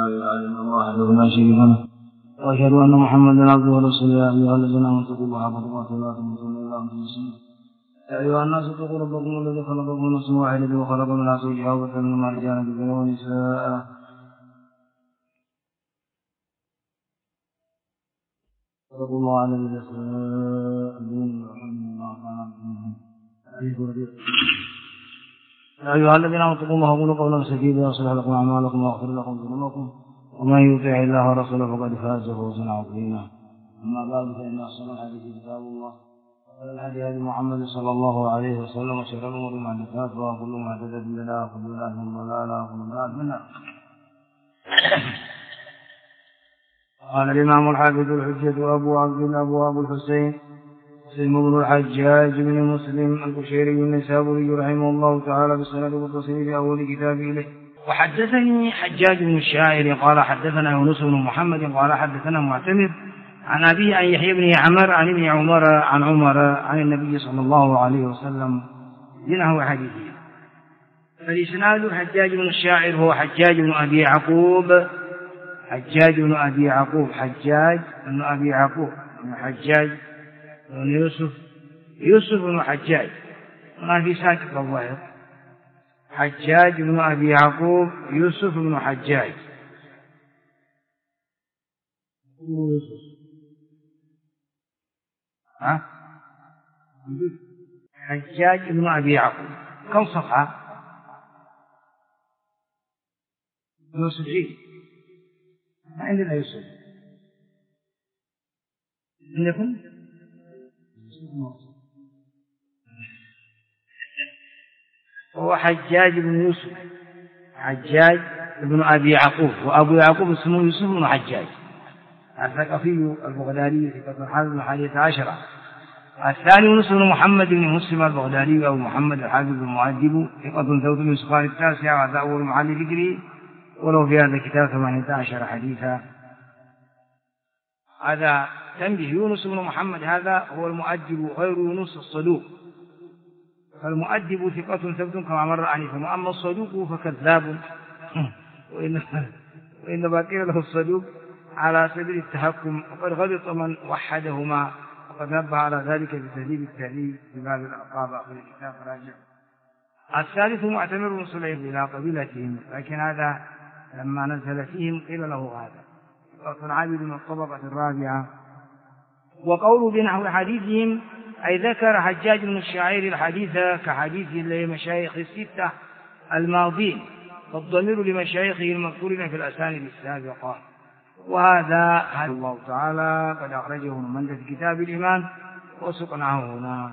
إله إلا الله وحده لا شريك له وأشهد أن محمدا عبده ورسوله يا أيها الذين آمنوا اتقوا الله حق تقاته ولا تموتن إلا وأنتم مسلمون يا أيها الناس اتقوا ربكم الذي خلقكم من نفس واحدة وخلق منها زوجها وبث منهما رجالا كثيرا ونساء اتقوا الله الذي تساءلون يا أيها الذين آمنوا اتقوا الله وقولوا قولا سديدا يصلح لكم أعمالكم ويغفر لكم ذنوبكم ومن يطع الله ورسوله فقد فاز فوزا عظيما. أما بعد فإن أحسن الحديث كتاب الله وخير الهدي هدي محمد صلى الله عليه وسلم وشر الأمور محدثاتها وكل محدثة بدعة وكل بدعة ضلالة وكل ضلالة في النار. قال الإمام الحافظ الحجة أبو عبد الله أبو الحسين مسلم بن الحجاج بن مسلم القشيري النسابوري رحمه الله تعالى بالسند والتصريف في أول كتابه له. وحدثني حجاج بن الشاعر قال حدثنا يونس بن محمد قال حدثنا معتمر عن أبي عن يحيى بن عمر عن ابن عمر عن عمر عن النبي صلى الله عليه وسلم بنحو حديثه. فالإسناد حجاج بن الشاعر هو حجاج بن أبي يعقوب حجاج بن أبي يعقوب حجاج بن أبي يعقوب حجاج بن يوسف بن حجاج ما في ساكت الظاهر حجاج بن أبي يعقوب يوسف بن حجاج حجاج بن أبي يعقوب كم صفحة؟ يوسف ما عندنا يوسف عندكم؟ هو حجاج بن يوسف حجاج بن أبي يعقوب وأبو يعقوب اسمه يوسف بن حجاج الثقفي البغدادي في قطر الحافظ بن 11. الثاني يونس بن محمد بن مسلم البغدادي أو محمد الحافظ المؤدب في قطر ثوت من سقار 9 وهذا أول محل ذكره ولو في هذا الكتاب 18 حديثا. هذا تنبيه يونس بن محمد هذا هو المؤدب غير يونس الصدوق فالمؤدب ثقة ثبت كما مر آنفا وأما الصدوق فكذاب وإنما قيل له الصدوق على سبيل التحكم وقد غلط من وحدهما وقد نبه على ذلك بتهذيب التهذيب في باب الألقاب آخر الكتاب راجع. الثالث معتمر بن سليم إلى قبيلتهم لكن هذا لما نزل فيهم قيل له هذا ثقة عابد من الطبقة الرابعة. وقول بنحو حديثهم أي ذكر حجاج بن الشاعر الحديث كحديث لمشايخ الستة الماضين فالضمير لمشايخه المذكورين في الأسانيد السابقة. وهذا الله تعالى قد أخرجه من مندة كتاب الإيمان وسقناه هنا.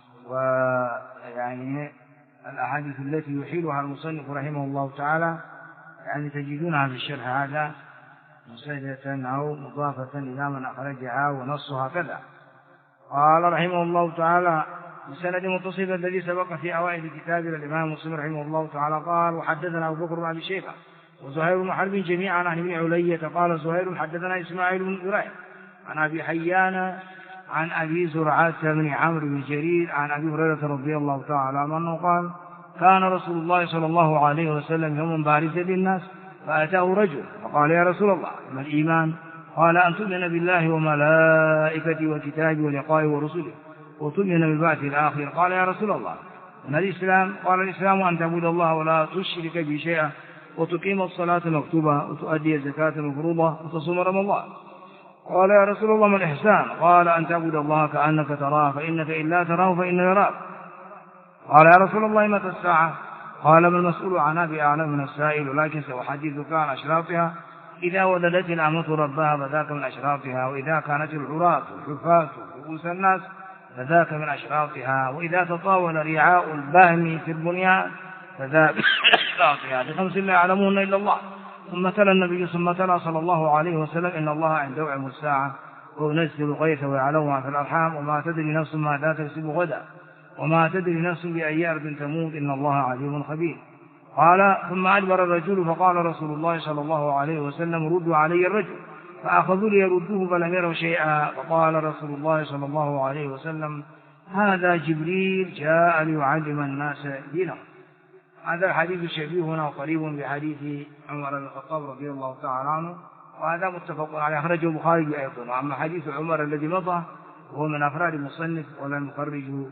ويعني الأحاديث التي يحيلها المصنف رحمه الله تعالى يعني تجدونها في الشرح هذا مسندة أو مضافة إلى من أخرجها ونصها كذا. قال رحمه الله تعالى بسند متصل الذي سبق في أوائل كتاب الإمام مسلم رحمه الله تعالى قال وحدثنا أبو بكر بن أبي شيبة وزهير بن حرب جميعا عن ابن علية قال زهير حدثنا إسماعيل بن إبراهيم عن أبي حيان عن أبي زرعة بن عمرو بن جرير عن أبي هريرة رضي الله تعالى عنه قال كان رسول الله صلى الله عليه وسلم يوم بارزا للناس فأتاه رجل فقال يا رسول الله ما الإيمان؟ قال أن تؤمن بالله وملائكته وكتابه ولقائه ورسله وتؤمن بالبعث الآخر. قال يا رسول الله ما الإسلام؟ قال الإسلام أن تعبد الله ولا تشرك به شيئا وتقيم الصلاة المكتوبة وتؤدي الزكاة المفروضة وتصوم رمضان. قال يا رسول الله ما الإحسان؟ قال أن تعبد الله كأنك تراه فإنك إن لا تراه فإنه يراك. قال يا رسول الله متى الساعة؟ قال ما المسؤول عنها بأعلم من السائل ولكن سأحدثك عن أشراطها إذا ولدت الأمة ربها فذاك من أشراطها وإذا كانت العراة والحفاة رؤوس الناس فذاك من أشراطها وإذا تطاول رعاء البهم في البنيان فذاك من أشراطها بخمس لا يعلمون إلا الله. ثم تلا النبي ثم تلا صلى الله عليه وسلم إن الله عنده علم الساعة وينزل الغيث ويعلم ما في الأرحام وما تدري نفس ماذا تكسب غدا وما تدري نفس بأي أرض تموت إن الله عليم خبير. قال ثم أدبر الرجل فقال رسول الله صلى الله عليه وسلم ردوا علي الرجل فأخذوا ليردوه فلم يروا شيئا. فقال رسول الله صلى الله عليه وسلم هذا جبريل جاء ليعلم الناس دينهم. هذا الحديث شبيه وقريب بحديث عمر بن الخطاب رضي الله تعالى عنه، وهذا متفق عليه، أخرجه البخاري أيضا. وأما حديث عمر الذي مضى وهو من أفراد المصنف ولم يخرجه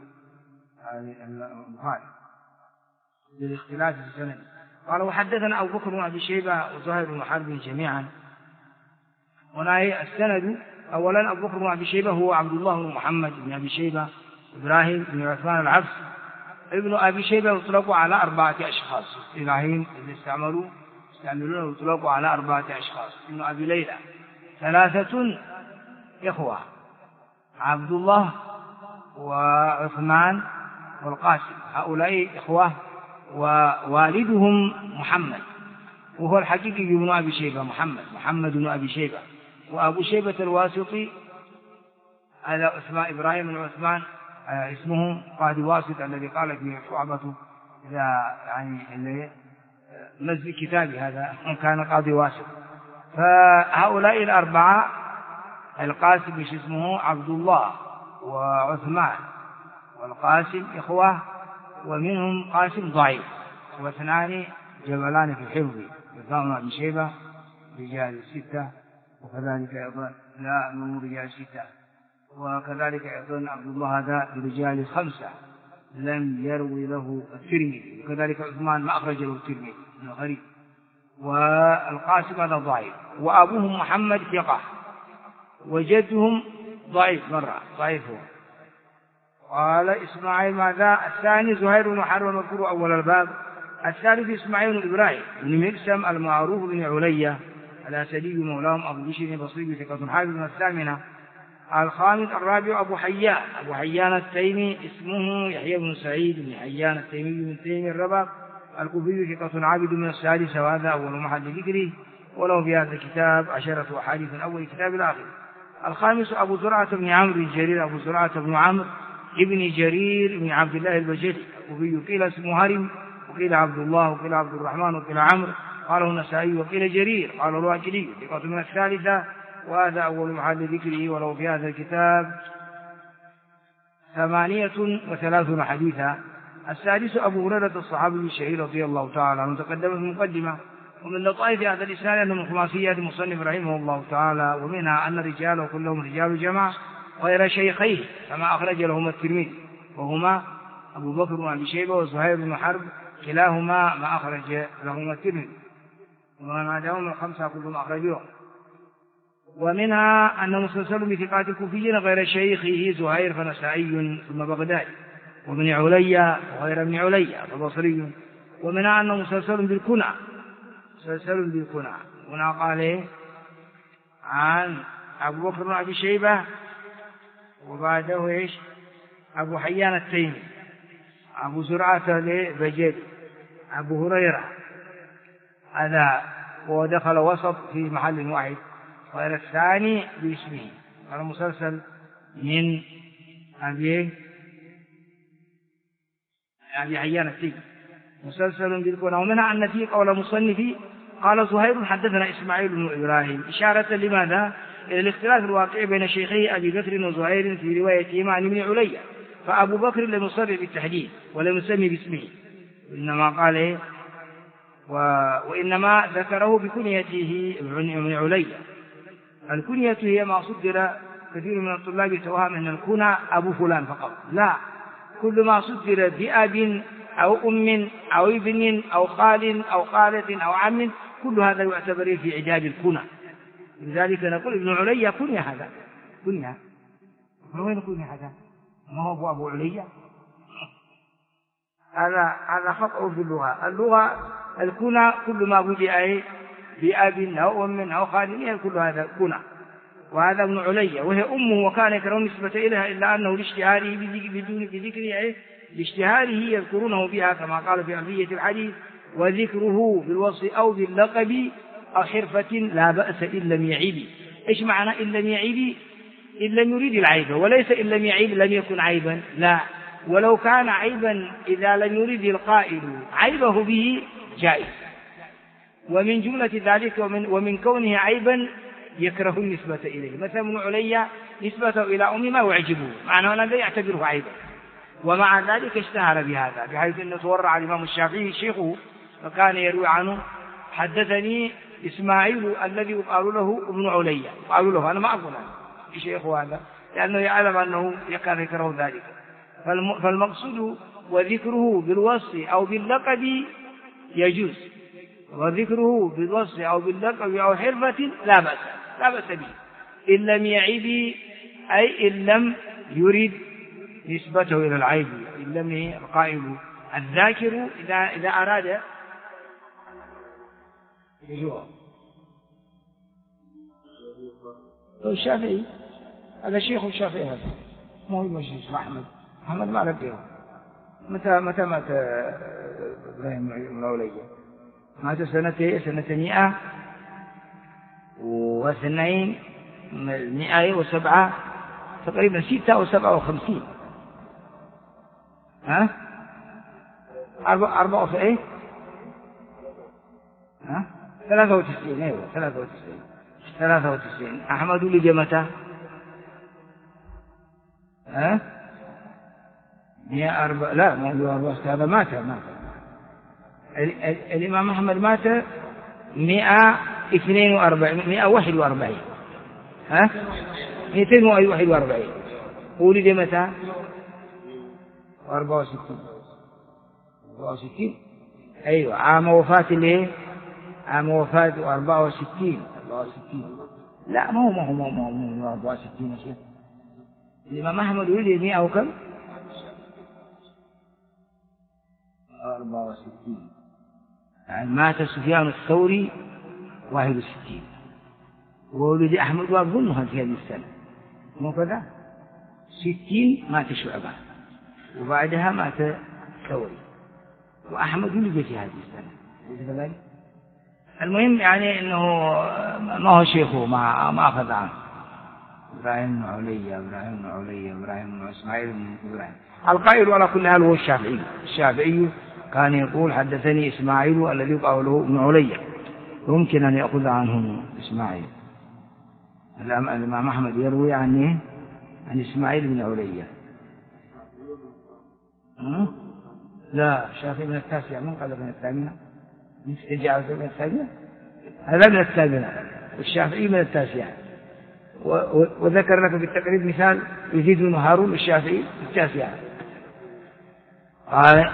البخاري للاختلاف في السند. قال وحدثنا أبو بكر بن أبي شيبة وزهير بن حرب جميعا. هنا السند أولا أبو بكر بن أبي شيبة هو عبد الله بن محمد بن أبي شيبة إبراهيم بن عثمان العبس. ابن أبي شيبة يطلق على 4 أشخاص، إبراهيم اللي يستعملونه يطلق على 4 أشخاص. ابن أبي ليلى 3 إخوة، عبد الله وعثمان والقاسم، هؤلاء إخوة، ووالدهم محمد وهو الحقيقي ابن أبي شيبة محمد بن أبي شيبة. وأبو شيبة الواسطي هذا اسمه إبراهيم بن عثمان، اسمه قاضي واسط الذي قال فيه شعبة إذا يعني اللي نزل كتابي هذا كان قاضي واسط. فهؤلاء 4 القاسم اسمه عبد الله وعثمان والقاسم إخوة، ومنهم قاسم ضعيف، و2 جبلان في الحفظ، يقام أبي شيبة رجال 6، وكذلك أيضا لا من رجال 6، وكذلك أيضا عبد الله هذا برجال 5 لم يروي له الترمذي، وكذلك عثمان ما أخرج له الترمذي من غريب، والقاسم هذا ضعيف، وأبوهم محمد ثقة، وجدهم ضعيف مرة ضعيف هو. قال إسماعيل ماذا؟ الثاني زهير بن حرب المذكور أول الباب. الثالث إسماعيل بن إبراهيم بن مقسم المعروف بن علية الأسدي مولاهم أبو بشر البصري ثقة حافظ من 8. الخامس الرابع أبو حيان التيمي اسمه يحيى بن سعيد بن حيان التيمي من تيمي الرباط الكوفي ثقة عابد من 6، وهذا أول محل ذكره، وله في هذا الكتاب 10 أحاديث من أول كتاب الآخر. الخامس أبو زرعة بن عمرو الجرير أبو زرعة بن عمرو ابن جرير بن عبد الله البجلي الكوفي، قيل اسمه هرم، وقيل عبد الله، وقيل عبد الرحمن، وقيل عمرو، قاله النسائي، وقيل جرير، قاله الواكلي ثقة من 3، وهذا أول محل ذكره، وله في هذا الكتاب 38 حديثا. السادس أبو هريرة الصحابي الشهير رضي الله تعالى عنه، تقدم في المقدمة. ومن لطائف هذا الإسناد أنه من خماسيات المصنف رحمه الله تعالى، ومنها أن رجاله كلهم رجال جماعة غير شيخيه كما أخرج لهما الترمذي، وهما أبو بكر بن أبي شيبة وزهير بن حرب، كلاهما ما أخرج لهما الترمذي، وما دام ال5 كلهم أخرجوه. ومنها أنه مسلسل بثقات الكوفيين غير شيخه زهير فنسائي ثم بغدادي، وابن عليا وغير ابن عليا فبصري. ومنها أنه مسلسل بالكنى، هنا قال عن أبو بكر بن أبي شيبة، وبعده إيش؟ أبو حيان التيمي، أبو زرعة البجلي، أبو هريرة، هذا ودخل وسط في محل واحد، غير الثاني باسمه. هذا مسلسل من أبي حيان التيمي مسلسل بالكنى. ومنها أن في قول مصنفي قال زهير حدثنا إسماعيل بن إبراهيم، إشارة لماذا؟ إلى الاختلاف الواقع بين شيخي أبي بكر وزهير في روايتهما عن ابن عليا، فأبو بكر لم يصرح بالتحديد ولم يسمي باسمه، إنما قال وإنما ذكره بكنيته ابن عليا. الكنية هي ما صدر كثير من الطلاب يتوهم أن الكنى أبو فلان فقط، لا، كل ما صدر بأب أو أم أو ابن أو خال أو خالة أو عم، كل هذا يعتبر في عداد الكنى. لذلك نقول ابن عليا كنية، هذا كنية. وين كنية هذا؟ ما هو أبو عليا؟ هذا خطأ في اللغة الكنى كل ما بدأ بأب أو أم أو خال، كل هذا كنى. وهذا ابن عليا، وهي أمه، وكان يكره نسبة إليها إلا أنه لاشتهاره بذكره لاشتهاره يذكرونه بها كما قال في ألفية الحديث: وذكره بالوصف أو باللقب أو حرفة لا بأس إن لم يعيب. إيش معنى إن لم يعيب؟ إن لم يريد العيب، وليس إن لم يعيب لم يكن عيبا، لا، ولو كان عيبا إذا لم يريد القائل عيبه به جائز. ومن جملة ذلك ومن كونه عيبا يكره النسبة إليه، مثلا ابن عليا نسبته إلى أمي ما يعجبه، معنى أنه لا يعتبره عيبا. ومع ذلك اشتهر بهذا، بحيث أنه تورع الإمام الشافعي شيخه فكان يروي عنه حدثني إسماعيل الذي يقال له ابن عليا، يقال له، أنا ما أقول عنه شيخه هذا لأنه يعلم أنه يكاد يكره ذلك. فالمقصود وذكره بالوصف أو باللقب يجوز، وذكره بالوصف أو باللقب أو حرفة لا بأس به، إن لم يعيب، أي إن لم يرد نسبته إلى العيب، إن لم القائل الذاكر إذا أراد يجوه. الشافعي هذا شيخ الشافعي، هذا ما هو الشيخ أحمد ما لقيه. متى مات إبراهيم بن عليا؟ مات سنة 102 تقريبا 56. 93. أيوة 93. أحمد ولد متى؟ 104. لا، ما هو 4. هذا مات. الإمام أحمد مات 141. 241. ولد متى؟ 64. أيوة، عام وفاة 64. لا، ما هو 64 شيء. الإمام أحمد ولد 100 وكم؟ 64. يعني مات سفيان الثوري 61، وولد أحمد وأظنها في هذه السنة، مو كذا؟ 60 مات شعبة، وبعدها مات الثوري، وأحمد ولد في هذه السنة. المهم يعني أنه ما هو شيخه، ما أخذ عنه. إبراهيم بن عليا إسماعيل بن إبراهيم. القائل على كل حال هو الشافعي كان يقول حدثني إسماعيل الذي يقال له ابن عليا، يمكن أن يأخذ عنه إسماعيل. الإمام أحمد يروي عن إسماعيل بن عليا. لا، الشافعي من 9 من قال من 8. يجعل من 8. هذا من 8، والشافعي من 9. وذكر لك في التقريب مثال يزيد بن هارون الشافعي 9. قال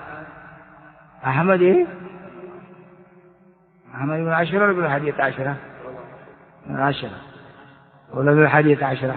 أحمد من 10 ولا من 11؟ من 10 ولا من 11؟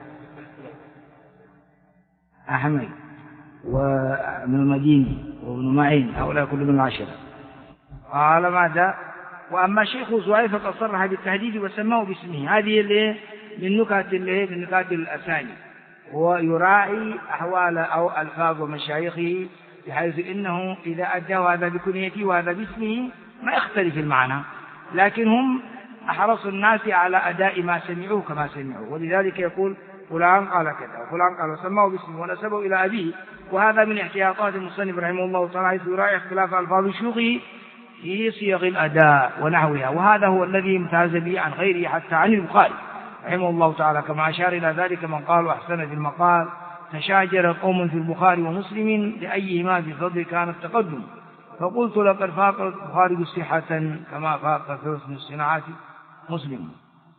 أحمد وابن المديني وابن معين هؤلاء كلهم من 10. قال ماذا؟ وأما شيخ زهير فقد صرح بالتهديد وسماه باسمه. هذه من نكات الأساني، ويراعي أحوال أو ألفاظ مشايخه، بحيث إنه إذا أداه هذا بكنيته وهذا باسمه ما يختلف المعنى، لكن هم أحرص الناس على أداء ما سمعوه كما سمعوه، ولذلك يقول فلان قال كذا وفلان قال، وسماه باسمه ونسبه إلى أبيه. وهذا من احتياطات المصنف رحمه الله تعالى، حيث يراعي اختلاف ألفاظ شيوخه في صيغ الأداء ونحوها، وهذا هو الذي امتاز به عن غيره حتى عن البخاري رحمه الله تعالى، كما أشار إلى ذلك من قال أحسن في المقال: تشاجر قوم في البخاري ومسلم لأيهما في الفضل كان التقدم، فقلت لقد فاق البخاري صحة كما فاق في حسن الصناعة مسلم.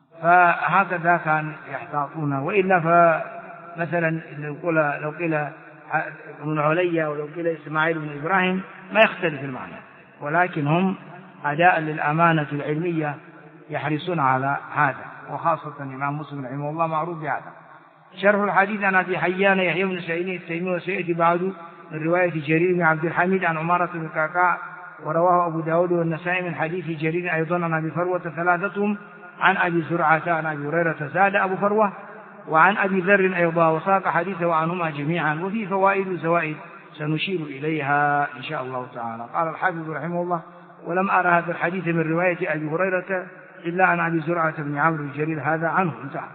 فهكذا كان يحتاطون. وإلا فمثلا لو قيل ابن عليا ولو قيل إسماعيل بن إبراهيم ما يختلف المعنى، ولكن هم أداء للأمانة العلمية يحرصون على هذا، وخاصة الإمام مسلم رحمه الله معروف بهذا. شرح الحديث عن أبي حيان يحيى بن سعيد التيمي، وسيأتي بعد من رواية جرير بن عبد الحميد عن عمارة بن كعكاع، ورواه أبو داود والنسائي من حديث جرير أيضا عن أبي فروة ثلاثتهم عن أبي زرعة عن أبي هريرة زاد أبو فروة، وعن أبي ذر أيضا، وساق حديثه عنهما جميعا. وفي فوائد وزوائد سنشير إليها إن شاء الله تعالى. قال الحافظ رحمه الله: ولم أرى هذا الحديث من رواية أبي هريرة إلا عن أبي زرعة بن عمرو الجرير هذا عنه. انتهى.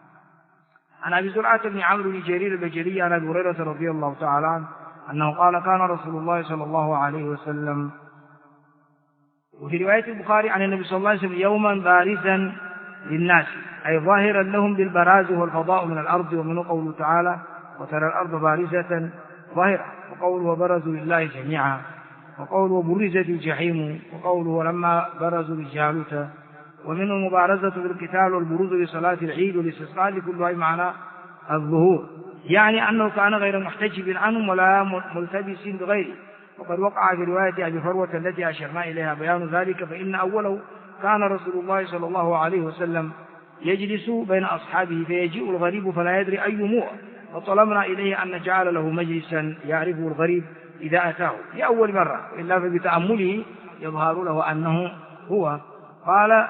عن أبي زرعة بن عمرو الجرير البجلي عن أبي هريرة رضي الله تعالى عنه أنه قال: كان رسول الله صلى الله عليه وسلم. وفي رواية البخاري عن النبي صلى الله عليه وسلم: يوما بارزا للناس، أي ظاهرا لهم بالبراز والفضاء من الأرض، ومن قوله تعالى: وترى الأرض بارزة ظاهرة. وقوله وبرزوا لله جميعا، وقوله وبرزت الجحيم، وقوله ولما برزوا لجالوت، ومنه المبارزة بالقتال والبروز لصلاة العيد والاستسقاء كلها معنى الظهور، يعني أنه كان غير محتجب عنهم ولا ملتبس بغيره. وقد وقع في رواية أبي فروة التي أشرنا إليها بيان ذلك، فإن أوله كان رسول الله صلى الله عليه وسلم يجلس بين أصحابه فيجيء الغريب فلا يدري أي موع، فطلبنا إليه أن نجعل له مجلسا يعرفه الغريب إذا أتاه لأول مرة، إلا فبتأمله يظهر له أنه هو. قال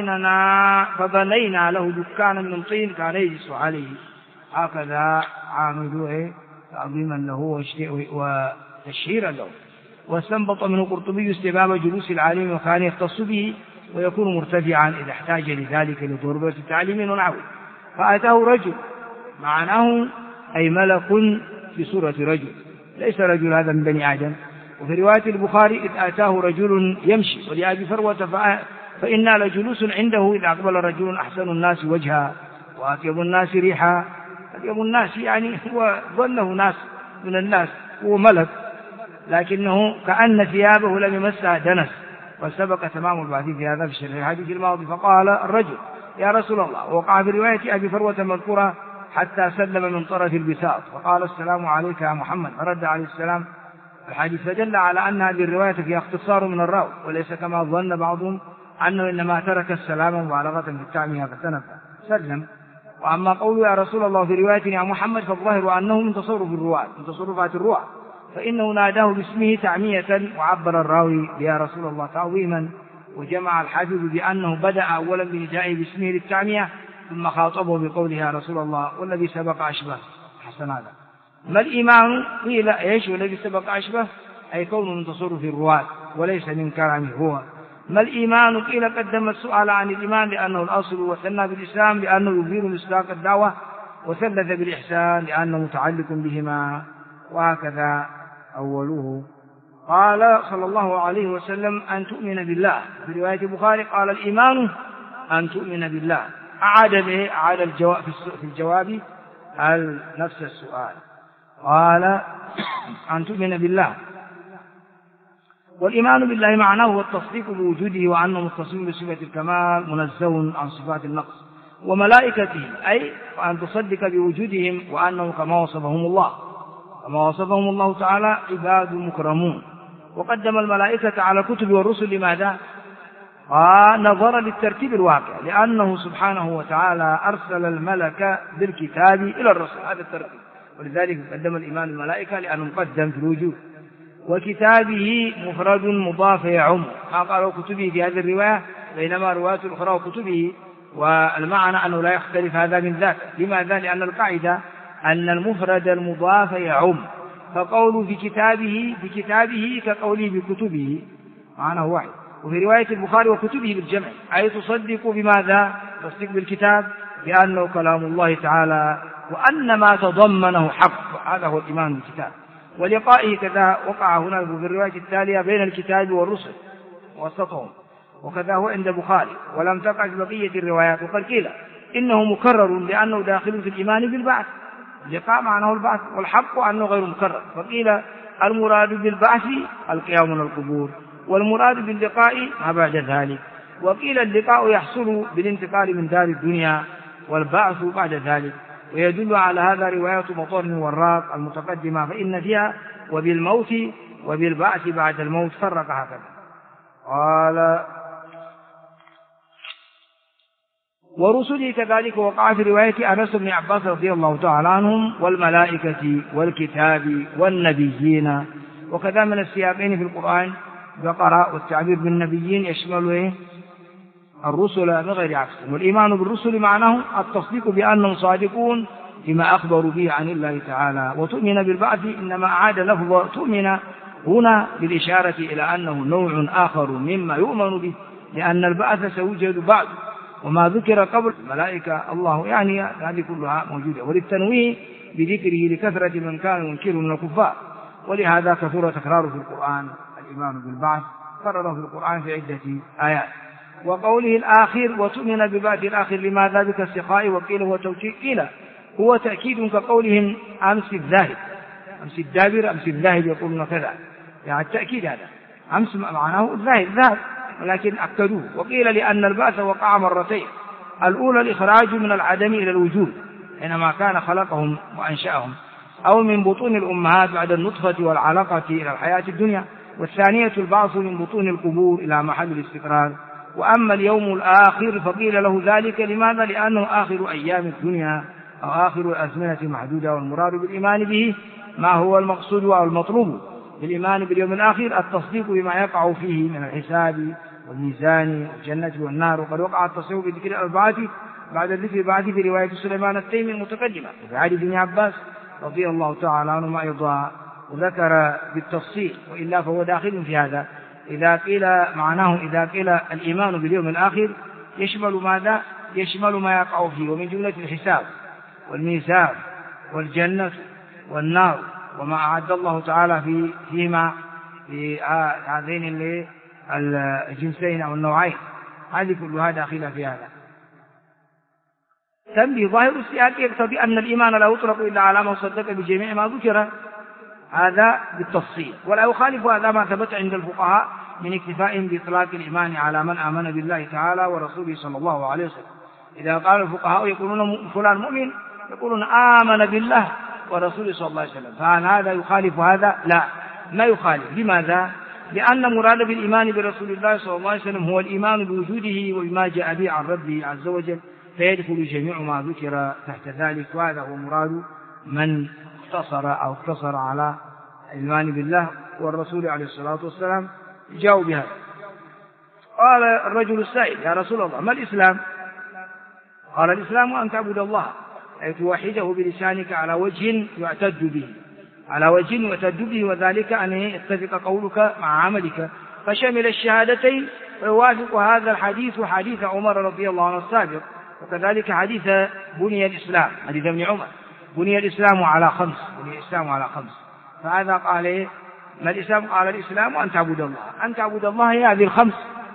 فبنينا له دكانا من طين كان يجلس عليه، هكذا عاملوه تعظيما له وتشهيرا له. واستنبط منه قرطبي استباب جلوس العالم وكان يختص به ويكون مرتفعا إذا احتاج لذلك لضرورة تعليم ونحوه. فأتاه رجل معناه أي ملك في صورة رجل، ليس رجل هذا من بني آدم. وفي رواية البخاري إذ آتاه رجل يمشي. ولأبي فروة فإنا لجلوس عنده إذا أقبل رجل أحسن الناس وجها وأطيب الناس ريحا. أطيب الناس يعني هو ظنه ناس من الناس، هو ملك لكنه كأن ثيابه لم يمسها دنس، وسبق تمام البحث في هذا في شرح الحديث الماضي. فقال الرجل يا رسول الله، وقع في رواية أبي فروة المذكورة حتى سلم من طرف البساط فقال السلام عليك يا محمد، فرد عليه السلام. الحديث فدل على أن هذه الرواية فيها اختصار من الراوي، وليس كما ظن بعضهم أنه إنما ترك السلام مبالغة في التعمية فتنفى سلم. وأما قوله يا رسول الله في رواية يا محمد فالظاهر أنه من تصرفات الرواة، فإنه ناداه باسمه تعمية، وعبر الراوي يا رسول الله تعظيما. وجمع الحافظ بأنه بدأ أولا بندائه باسمه للتعمية ثم خاطبه بقوله يا رسول الله والذي سبق أشبه. حسن هذا. ما الإيمان؟ قيل إيش والذي سبق أشبه؟ أي كونه من تصرف الرواة وليس من كلامه هو. ما الإيمان؟ قيل قدم السؤال عن الإيمان لأنه الأصل، وثنى بالإسلام لأنه يظهر مصداق الدعوة، وثلث بالإحسان لأنه متعلق بهما، وهكذا أولوه. قال صلى الله عليه وسلم أن تؤمن بالله. في رواية البخاري قال الإيمان أن تؤمن بالله، أعاد في الجواب نفس السؤال، قال أن تؤمن بالله. والإيمان بالله معناه هو التصديق بوجوده وأنه متصف بصفة الكمال منزه عن صفات النقص، وملائكته أي أن تصدق بوجودهم وأنه كما وصفهم الله تعالى عباد مكرمون. وقدم الملائكة على الكتب والرسل لماذا؟ نظرا للترتيب الواقع، لأنه سبحانه وتعالى أرسل الملك بالكتاب إلى الرسل، هذا الترتيب، ولذلك قدم الإيمان الملائكة لأنه مقدم في الوجود. وكتابه مفرد مضاف يعم، ما قالوا كتبه في هذه الرواية، بينما رواية الأخرى كتبه، والمعنى أنه لا يختلف هذا من ذاك. لماذا؟ لأن القاعدة أن المفرد المضاف يعم، فقوله في كتابه كقوله بكتبه معناه واحد. وفي رواية البخاري وكتبه بالجمع، أي تصدق بماذا؟ تصدق بالكتاب بأنه كلام الله تعالى وأن ما تضمنه حق، هذا هو الإيمان بالكتاب. ولقائه كذا وقع هنا في الرواية التالية بين الكتاب والرسل وسطهم، وكذا هو عند البخاري، ولم تقع في بقية الروايات. وقد قيل إنه مكرر لأنه داخل في الإيمان بالبعث، اللقاء معناه البعث، والحق أنه غير مكرر. فقيل المراد بالبعث القيام من القبور، والمراد باللقاء ما بعد ذلك. وقيل اللقاء يحصل بالانتقال من دار الدنيا، والبعث بعد ذلك. ويدل على هذا رواية مطر والراق المتقدمة، فإن فيها وبالموت وبالبعث بعد الموت فرق هكذا. قال ورسله كذلك وقع في رواية أنس بن عباس رضي الله تعالى عنهم والملائكة والكتاب والنبيين. وكذا من السياقين في القرآن بقرة، والتعبير بالنبيين يشمل الرسل بغير عكس. والإيمان بالرسل معناه التصديق بأنهم صادقون فيما أخبروا به عن الله تعالى. وتؤمن بالبعث إنما أعاد لفظ تؤمن هنا بالإشارة إلى أنه نوع آخر مما يؤمن به، لأن البعث سيوجد بعد، وما ذكر قبل الملائكة الله يعني هذه كلها موجودة. وللتنويه بذكره لكثرة من كان ينكر من الكفار، ولهذا كثر تكراره في القرآن الإيمان بالبعث، كرره في القرآن في عدة آيات. وقوله الآخر وتؤمن ببعث الآخر لماذا بكالسقاء؟ وقيل هو توكيد، قيل هو تأكيد كقولهم أمس الذاهب، أمس الدابر أمس الذاهب يقولون كذا، يعني التأكيد هذا أمس معناه الذاهب، ولكن أكدوه. وقيل لأن البعث وقع مرتين، الأولى الإخراج من العدم إلى الوجود حينما كان خلقهم وأنشأهم، أو من بطون الأمهات بعد النطفة والعلقة إلى الحياة الدنيا، والثانية البعث من بطون القبور إلى محل الاستقرار. وأما اليوم الآخر فقيل له ذلك لماذا؟ لأنه آخر أيام الدنيا أو آخر الأزمنة محدودة، والمراد بالإيمان به ما هو المقصود أو المطلوب بالإيمان باليوم الآخر التصديق بما يقع فيه من الحساب والميزان والجنة والنار. وقد وقع التصديق بذكر الأربعة بعد ذكر البعث في رواية سليمان التيمي المتقدمة في حديث ابن عباس رضي الله تعالى عنهما أيضا، وذكر بالتفصيل، وإلا فهو داخل في هذا. إذا قيل معناه إذا قيل الإيمان باليوم الآخر يشمل ماذا؟ يشمل ما يقع فيه، ومن جملة الحساب والميزان والجنة والنار وما أعد الله تعالى فيما في هذين الجنسين أو النوعين، هذه كلها داخلة في هذا. تنبيه ظاهر السياق يقتضي أن الإيمان لا يطلق إلا على من صدق بجميع ما ذكر، هذا بالتفصيل. ولا يخالف هذا ما ثبت عند الفقهاء من اكتفائهم بإطلاق الإيمان على من آمن بالله تعالى ورسوله صلى الله عليه وسلم. إذا قال الفقهاء يقولون فلان مؤمن، يقولون آمن بالله ورسوله صلى الله عليه وسلم، فهل هذا يخالف هذا؟ لا، ما يخالف. لماذا؟ لأن مراد بالإيمان برسول الله صلى الله عليه وسلم هو الإيمان بوجوده وبما جاء به عن ربه عز وجل، فيدخل جميع ما ذكر تحت ذلك، وهذا هو مراد من اقتصر على الإيمان بالله والرسول عليه الصلاة والسلام. جاءوا بها. قال الرجل السائل: يا رسول الله ما الإسلام؟ قال: الإسلام أن تعبد الله أي توحده بلسانك على وجه يعتد به، وذلك أن يتفق قولك مع عملك، فشمل الشهادتين، ويوافق هذا الحديث حديث عمر رضي الله عنه السابق، وكذلك حديث بني الإسلام حديث ابن عمر بني الإسلام على خمس. فهذا قال إيه؟ ما الإسلام؟ قال: الإسلام أن تعبد الله هي هذه الخمس،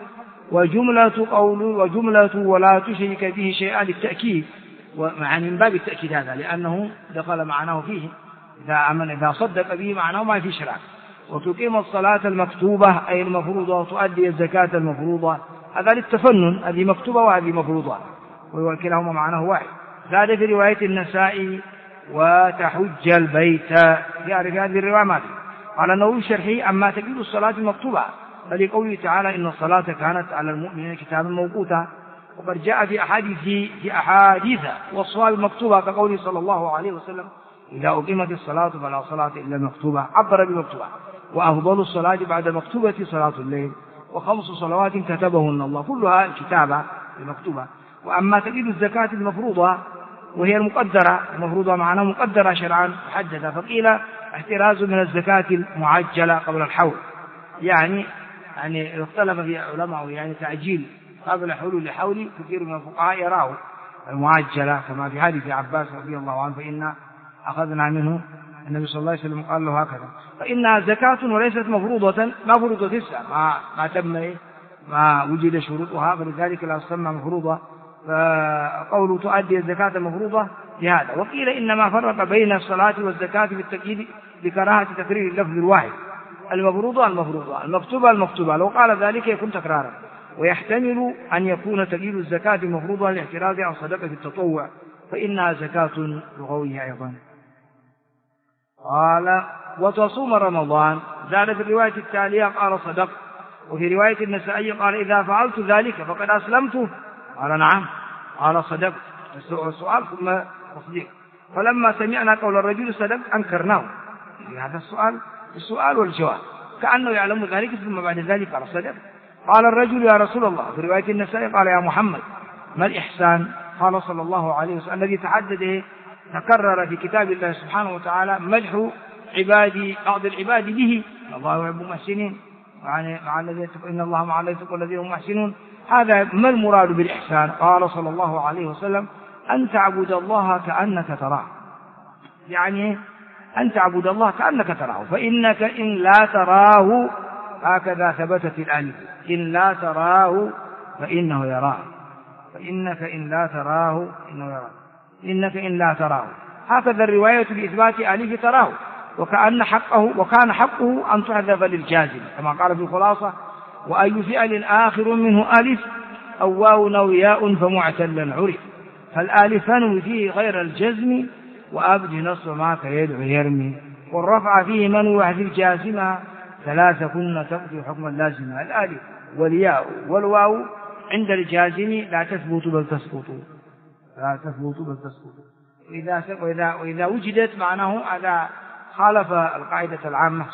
وجملة ولا تشرك به شيئا للتأكيد، ومعنى من باب التأكيد هذا، لأنه دخل معناه فيه إذا صدق به معناه ما في شرع. وتقيم الصلاة المكتوبة أي المفروضة، وتؤدي الزكاة المفروضة، هذا للتفنن، هذه مكتوبة وهذه مفروضة، وكلاهما معناه واحد. زاد في رواية النسائي: وتحج البيت. يعرف هذه الرواية ما في. قال النووي الشرحي: أما تجد الصلاة المكتوبة فلقوله تعالى: إن الصلاة كانت على المؤمنين كتابا موقوتا. وقد جاء في أحاديث والصلاة المكتوبة كقوله صلى الله عليه وسلم: إذا أقيمت الصلاة فلا صلاة إلا المكتوبة، عبر بالمكتوبة. وأفضل الصلاة بعد مكتوبة صلاة الليل، وخمس صلوات كتبهن الله، كلها كتابة المكتوبة. وأما تجد الزكاة المفروضة وهي المفروضة معناها مقدرة شرعا محددة، فقيل احتراز من الزكاة المعجلة قبل الحول، يعني اختلف في علماء، يعني تعجيل قبل حلول الحول كثير من الفقهاء يراه المعجلة، كما في حديث عباس رضي الله عنه: فإن أخذنا منه النبي صلى الله عليه وسلم قال له هكذا، فإنها زكاة وليست مفروضة، ما فرضت لسه، ما تم ما وجد شروطها، فلذلك لا تسمى مفروضة. فقوله تؤدي الزكاة المفروضة لهذا. وقيل إنما فرق بين الصلاة والزكاة بالتأكيد بكراهة تكرير اللفظ الواحد: المفروضة المكتوبة. لو قال ذلك يكون تكرارا. ويحتمل أن يكون تقييد الزكاة المفروضة لاحتراز عن صدقة التطوع، فإنها زكاة لغوية أيضا. قال: وتصوم رمضان. زاد في الرواية التالية: قال: صدق. وفي رواية النسائي قال: إذا فعلت ذلك فقد أسلمت. قال: نعم. قال: صدق. السؤال ثم تصديق. فلما سمعنا قول الرجل صدق أنكرناه، هذا السؤال والجواب، كأنه يعلم ذلك، ثم بعد ذلك قال: صدق. قال الرجل: يا رسول الله. في رواية النسائي قال: يا محمد ما الإحسان؟ قال صلى الله عليه وسلم الذي تكرر في كتاب الله سبحانه وتعالى مدح بعض العباد به: الله يحب المحسنين، مع الذين إن الله مع الذين يتقون الذين هم محسنون. هذا ما المراد بالإحسان؟ قال صلى الله عليه وسلم: أن تعبد الله كأنك تراه، يعني أن تعبد الله كأنك تراه، فإنك إن لا تراه، هكذا ثبتت الآلف، إن لا تراه فإنه يراه، فإنك إن لا تراه إنه يراه، إنك إن لا تراه. هكذا الرواية بإثبات آلف تراه، وكان حقه أن تحذف للجازم كما قال في الخلاصة: وأي فعل آخر منه ألف أو واو أو ياء فمعتلا عرف، فالآلف نوي فيه غير الجزم وأبدي نصب ما كيدعو يرمي، والرفع فيه منوي وحذف الجازمة ثلاثة كن تقضي حكما لازما: الآلف والياء والواو عند الجازم لا تثبت بل تسقط، وإذا وجدت معناه هذا خالف القاعدة العامة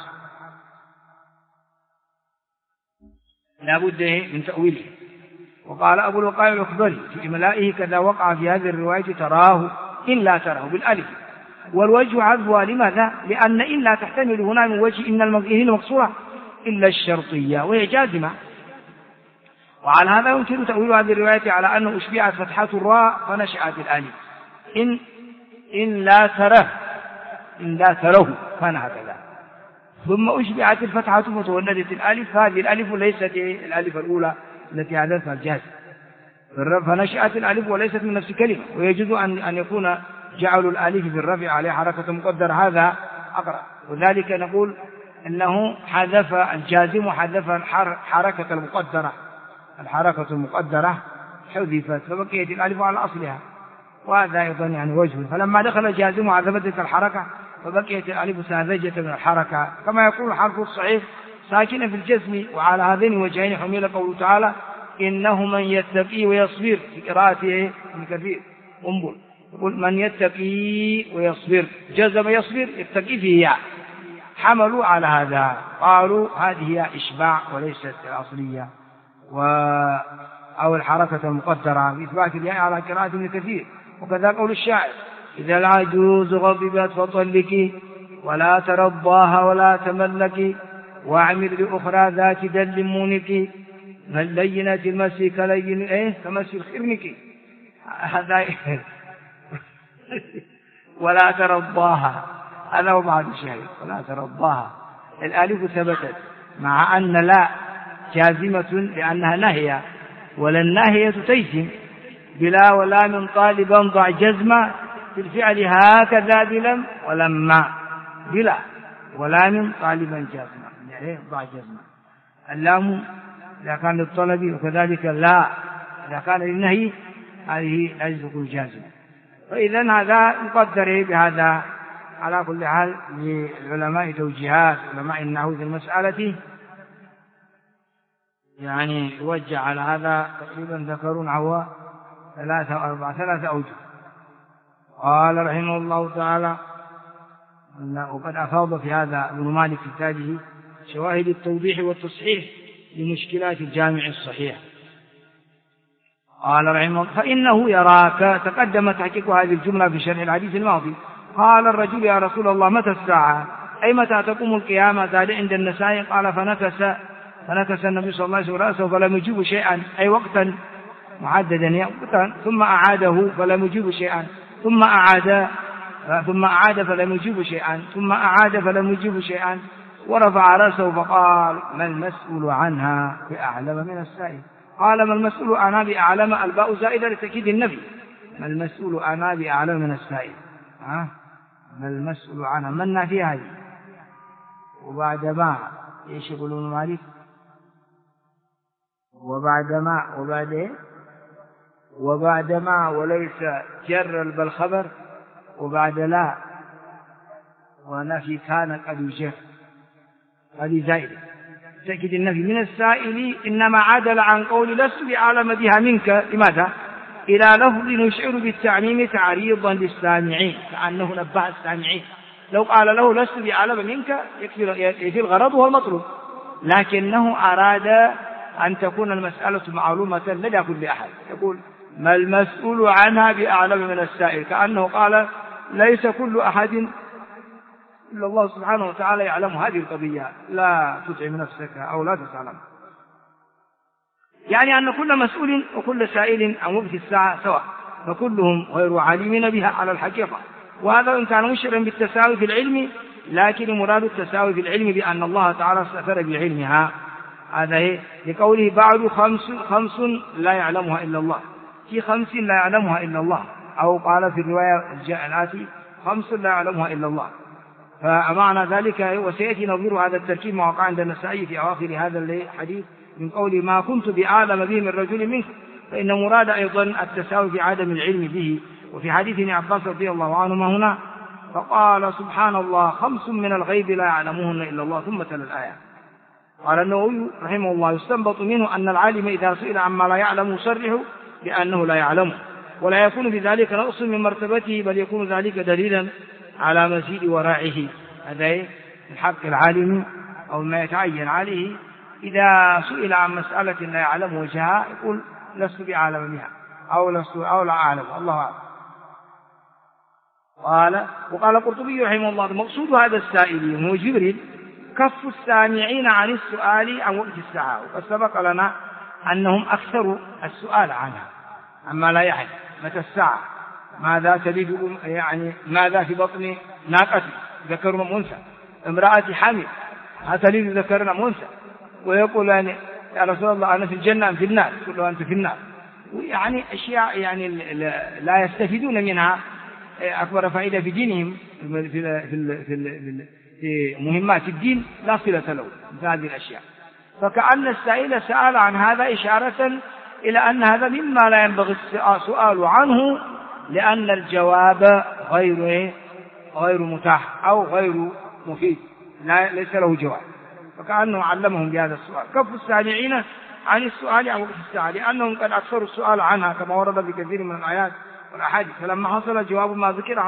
لا بد من تأويله. وقال أبو الوقايع الأكبري في إملائه: كذا وقع في هذه الرواية تراه إن لا تراه بالألف، والوجه عذبها. لماذا؟ لأن إن لا تحتمل هنا من وجه إن المقصورة إلا الشرطية وهي جازمة، وعلى هذا يمكن تأويل هذه الرواية على أنه أشبعت فتحة الراء فنشأت الألف. إن لا تره كان هكذا، ثم أشبعت الفتحة فتولدت الألف، هذه الألف ليست الألف الأولى التي حدثها الجازم، فنشأت الألف وليست من نفس الكلمة، ويجوز أن يكون جعل الألف في الرفع عليه حركة مقدرة، هذا أقرأ. وذلك نقول أنه حذف الجازم حذف الحركة المقدرة حذفت فبقيت الألف على أصلها، وهذا أيضا يعني وجه. فلما دخل الجازم حذفت الحركة فبقيت الألف ساذجة من الحركة، كما يقول الحرف الصحيح ساكنة في الجزم. وعلى هذين وجهين حمل قوله تعالى: إنه من يتقي ويصبر، في قراءته ابن كثير انظر يقول: من يتقي ويصبر، جزم يصبر يتقي فيه ياء، حملوا على هذا قالوا هذه هي إشباع وليست الأصلية أو الحركة المقدرة بإثبات الياء على قراءة ابن كثير. وكذا قول الشاعر: إذا العجوز غضبت فطلقي ولا ترضاها ولا تملكي واعمل لأخرى ذات دل مونك فاللينة المسي كلين كمسي الخرنك هذا ولا ترضاها، هذا هو بعض الشيء. ولا ترضاها الألف ثبتت مع أن لا جازمة لأنها ناهية، ولا الناهية تجزم بلا ولا من طالبا ضع جزمة في الفعل هكذا بلم ولما بلا ولا من طالبا جزمة يعني ضع جزمة. اللام إذا كان للطلب، وكذلك لا إذا كان للنهي، هذه لا تكون جازمة. فإذا هذا يقدر بهذا. على كل حال للعلماء توجيهات، علماء النحو في المسألة يعني يوجه على هذا تقريبا ذكرون هو 3 أو 4 أوجه. قال رحمه الله تعالى: وقد أفاض في هذا ابن مالك في كتابه شواهد التوضيح والتصحيح لمشكلات الجامع الصحيح. قال رحمه الله: فإنه يراك، تقدم تحقيق هذه الجملة في شرح الحديث الماضي. قال الرجل: يا رسول الله متى الساعة؟ أي متى تقوم القيامة؟ زاد عند النسائي. قال: فنكس النبي صلى الله عليه وسلم رأسه فلم يجيب شيئا، أي وقتا محددا ثم أعاده فلم يجيب شيئا، ثم أعاد فلم يجيب شيئا، ثم أعاد فلم يجيب شيئا، ورفع رأسه فقال: ما المسؤول عنها بأعلم من السائل؟ قال: ما المسؤول عنها بأعلم، الباء زائدة لتأكيد النبي، ما المسؤول عنها بأعلم من السائل. ما المسؤول عنها من فيها هذه. وبعد ما ايش يقولون مالك؟ وبعد ما وليس جر بالخبر، وبعد لا ونفي كان قد يجر، هذه زائدة تأكيد النفي. من السائل إنما عدل عن قول لست بأعلم بها منك، لماذا؟ إلى لفظ يشعر بالتعميم تعريضا للسامعين، كأنه نبه السامعين. لو قال له لست بأعلم منك يكفي الغرض والمطلوب، لكنه أراد أن تكون المسألة معلومة لدى كل أحد. يقول: ما المسؤول عنها بأعلم من السائل، كأنه قال ليس كل أحد إلا الله سبحانه وتعالى يعلم هذه القضية، لا تتعب نفسك أو لا تسأل. يعني أن كل مسؤول وكل سائل عن وقت الساعة سواء، فكلهم غير عالمين بها على الحقيقة. وهذا إن كان مشيرا بالتساوي في العلم، لكن مراد التساوي في العلم بأن الله تعالى استأثر بعلمها. هذا هي لقوله: بعد خمس لا يعلمها إلا الله، في 5 لا يعلمها إلا الله، أو قال في الرواية الآتي: 5 لا يعلمها إلا الله. فمعنى ذلك وسيأتي نظير هذا التركيب ما وقع عند النسائي في أواخر هذا الحديث من قول ما كنت بأعلم به من رجل منك، فإن مراد أيضا التساوي في عدم العلم به. وفي حديث ابن عباس رضي الله عنهما هنا فقال سبحان الله 5 من الغيب لا يعلمهن إلا الله، ثم تلا الآية. قال النووي رحمه الله يستنبط منه أن العالم إذا سئل عما لا يعلم يصرح بأنه لا يعلمه، ولا يكون بذلك نقص من مرتبته، بل يكون ذلك دليلا على مزيد ورعه. هذا من حق العالم أو ما يتعين عليه إذا سئل عن مسألة لا يعلم وجهها يقول لست بعالم بها أو لا أعلم، الله أعلم. وقال القرطبي رحمه الله مقصود هذا السائلين هو جبريل كف السامعين عن السؤال عن وقت الساعة، وقد سبق لنا أنهم أكثر السؤال عنها عما لا يحدث، متى الساعة، ماذا تلد، يعني ماذا في بطن ناقة ذكر أم أنثى، امرأة حامل هتلد ذكر أم أنثى، ويقول يعني يا رسول الله أنا في الجنة أم في النار، يقول له أنت في النار. يعني أشياء يعني لا يستفيدون منها أكبر فائدة في دينهم في مهمات الدين لا صلة له في هذه الأشياء. فكأن السائل سأل عن هذا إشارة إلى أن هذا مما لا ينبغي السؤال عنه، لأن الجواب غير متاح أو غير مفيد، ليس له جواب، فكأنه علمهم بهذا السؤال. كف السامعين عن السؤال عن وقت الساعة، لأنهم قد أكثروا السؤال عنها كما ورد بكثير من الآيات والأحاديث، فلما حصل جواب ما ذكر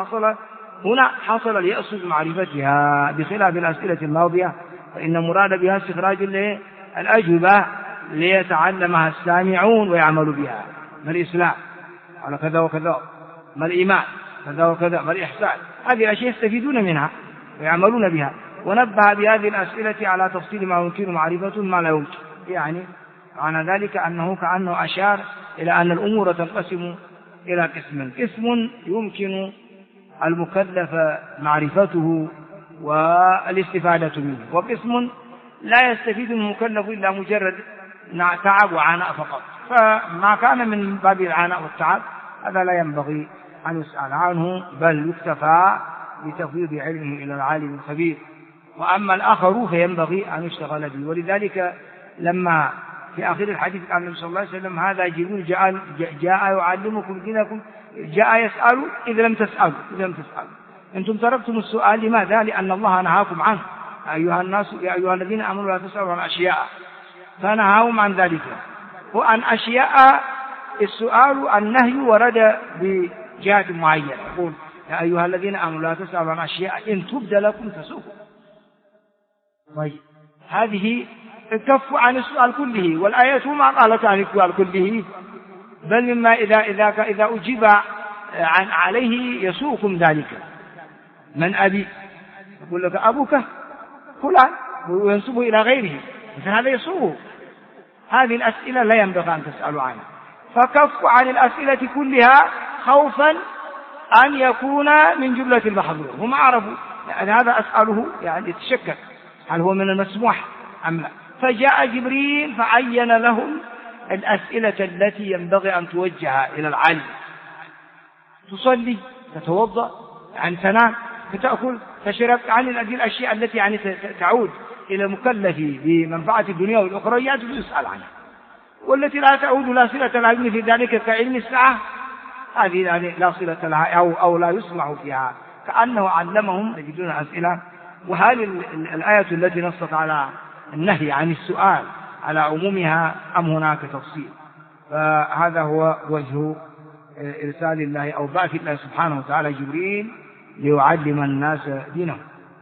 حصل اليأس بمعرفتها، بخلاف الأسئلة الماضية فإن مراد بها استخراج الأجوبة ليتعلمها السامعون ويعملوا بها. ما الإسلام؟ على كذا وكذا. ما الإيمان؟ كذا وكذا. ما الإحسان؟ هذه الأشياء يستفيدون منها ويعملون بها. ونبه بهذه الأسئلة على تفصيل ما يمكن معرفة ما لا يمكن، يعني معنى ذلك أنه كأنه أشار إلى أن الأمور تنقسم إلى قسم يمكن المكلف معرفته والاستفادة منه، وقسم لا يستفيد المكلف إلا مجرد تعب وعناء فقط. فما كان من باب العناء والتعب هذا لا ينبغي أن يسأل عنه، بل يكتفى بتفويض علمه إلى العالم الخبير. وأما الآخر فينبغي أن يشتغل به. ولذلك لما في آخر الحديث عن النبي صلى الله عليه وسلم هذا جبريل جاء يعلمكم دينكم، جاء يسأل إذا لم تسألوا أنتم تركتم السؤال. لماذا؟ لأن الله نهاكم عنه، أيها الناس يا أيها الذين آمنوا لا تسألوا عن أشياء، فنهاهم عن ذلك. وعن أشياء السؤال النهي ورد بجهة معينة، يقول يا أيها الذين آمنوا لا تسألوا عن أشياء إن تبد لكم تسؤكم. طيب هذه الكف عن السؤال كله، والآية ما قالت عن السؤال كله، بل مما إذا أجيب عليه يسوءكم ذلك. من أبي؟ يقول لك أبوك فلان وينسبه إلى غيره، مثل هذا يسوءه. هذه الأسئلة لا ينبغي أن تسألوا عنها، فكف عن الأسئلة كلها خوفا أن يكون من جملة المحظور. هم عرفوا يعني هذا أسأله يعني يتشكك هل هو من المسموح أم لا، فجاء جبريل فعين لهم الأسئلة التي ينبغي أن توجه إلى العالم. تصلي، تتوضأ، يعني تنام، تأكل، تشرب، عن الأشياء التي يعني تعود إلى المكلف بمنفعة الدنيا والأخرى يسأل عنها، والتي لا تعود لا صلة لها في ذلك كعلم الساعة، هذه يعني لا صلة لها أو لا يسمع فيها، كأنه علمهم يجدون أسئلة. وهذه الآية التي نصت على النهي عن السؤال على عمومها أم هناك تفصيل؟ فهذا هو وجه إرسال الله أو بعث الله سبحانه وتعالى جبريل ليعلم الناس دينهم.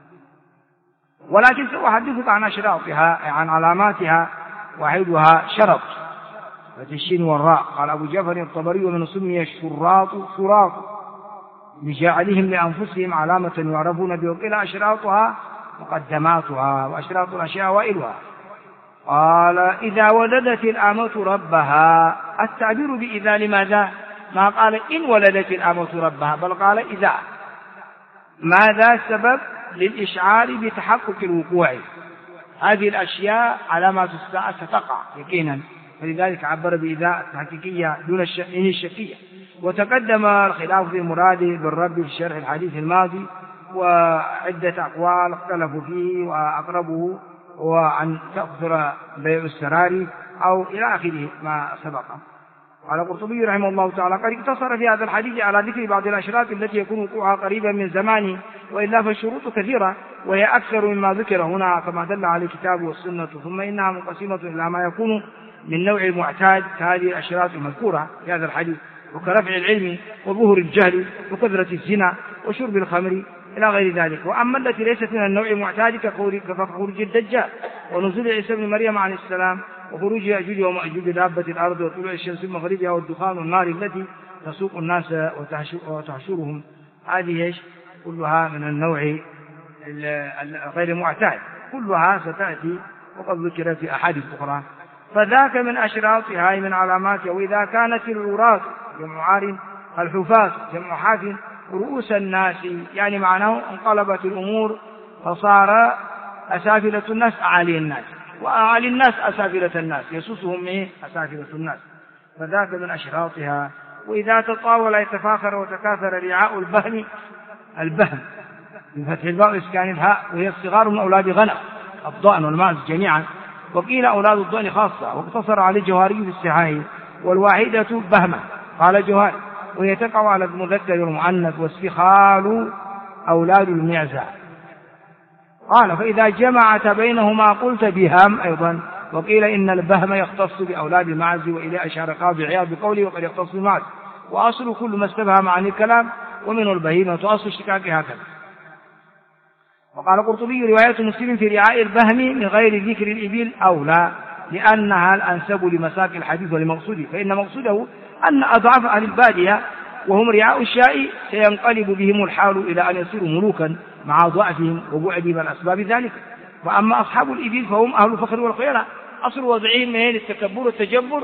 ولكن سأحدثك عن أشراطها، عن علاماتها. واحدها شرط بالشين والراء. قال أبو جعفر الطبري ومن سمي الشراط شراط لجعلهم لأنفسهم علامة يعرفون به، وقيل أشراطها مقدماتها، وأشراط الأشياء أوائلها. قال إذا ولدت الأمة ربها. التعبير بإذا لماذا؟ ما قال إن ولدت الأمة ربها، بل قال إذا. ماذا سبب؟ للإشعار بتحقق الوقوع. هذه الأشياء علامات الساعة ستقع يقينا، فلذلك عبر بإذا الحقيقية دون الشكية. وتقدم الخلاف في المراد بالرب في شرح الحديث الماضي، وعدة أقوال اختلفوا فيه، وأقربه هو أن تأخذ بيع السراري أو إلى آخره ما سبق. قال القرطبي رحمه الله تعالى: قد اقتصر في هذا الحديث على ذكر بعض الأشراط التي يكون وقوعها قريبا من زمانه، وإلا فالشروط كثيرة وهي أكثر مما ذكر هنا كما دل عليه الكتاب والسنة، ثم إنها منقسمة إلى ما يكون من نوع المعتاد كهذه الأشراط المذكورة في هذا الحديث، وكرفع العلم وظهور الجهل وكثرة الزنا وشرب الخمر إلى غير ذلك. وأما التي ليست من النوع المعتاد كخروج الدجال ونزول عيسى بن مريم عليه السلام وخروج يأجوج ومأجوج دابة الأرض وطلوع الشمس من مغربها والدخان والنار التي تسوق الناس وتحشرهم، هذه كلها من النوع غير معتاد، كلها ستأتي وقد ذكر في أحاديث أخرى. فذاك من أشراطها من علاماتها. وإذا كانت العراة جمع عار، الحفاة جمع حاف، رؤوس الناس، يعني معناه انقلبت الأمور فصار أسافلة الناس أعالي الناس، وأعالي الناس أسافلة الناس، يسوسهم أسافلة الناس، فذاك من أشراطها. وإذا تطاول يتفاخر وتكاثر رعاء البهم بفتح الباء وإسكان الهاء، وهي الصغار من أولاد غنم الضأن والماعز جميعا، وقيل أولاد الضأن خاصة، واقتصر عليه الجوهري في الصحاح. والواحدة بهمة قال الجوهري، وهي تقع على المذكر والمؤنث، والسخال أولاد المعزة. قال: فإذا جمعت بينهما قلت بهم أيضا. وقيل إن البهم يختص بأولاد المعز، وإلى أشار قاضي عياض بقوله: وقد يختص بالمعز، وأصل كل ما استبهم عن الكلام ومنه البهيمة، وأصل اشتكاك هكذا. وقال القرطبي: رواية مسلم في رعاء البهم من غير ذكر الإبل أولى، لأنها الأنسب لمساك الحديث ولمقصوده، فإن مقصوده أن أضعاف أهل البادية وهم رعاء الشاء سينقلب بهم الحال إلى أن يصيروا ملوكا مع ضعفهم وبعدهم عن أسباب ذلك. وأما أصحاب الإبل فهم أهل الفخر والخيانة، أصل وضعهم من التكبر والتجبر،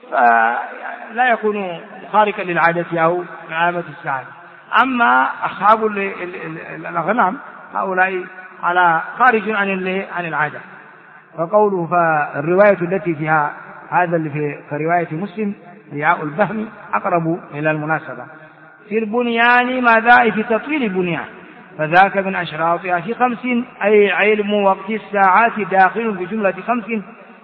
فلا يكون خارقا للعادة أو علامة السعادة. أما أصحاب الأغنام هؤلاء على خارج عن العادة. فقوله: فالرواية التي فيها هذا اللي في رواية مسلم رعاء البهم أقرب إلى المناسبة. في البنيان ماذا؟ في تطويل البنيان، فذاك من أشراطها في 5، أي علم وقت الساعات داخل في جملة 5،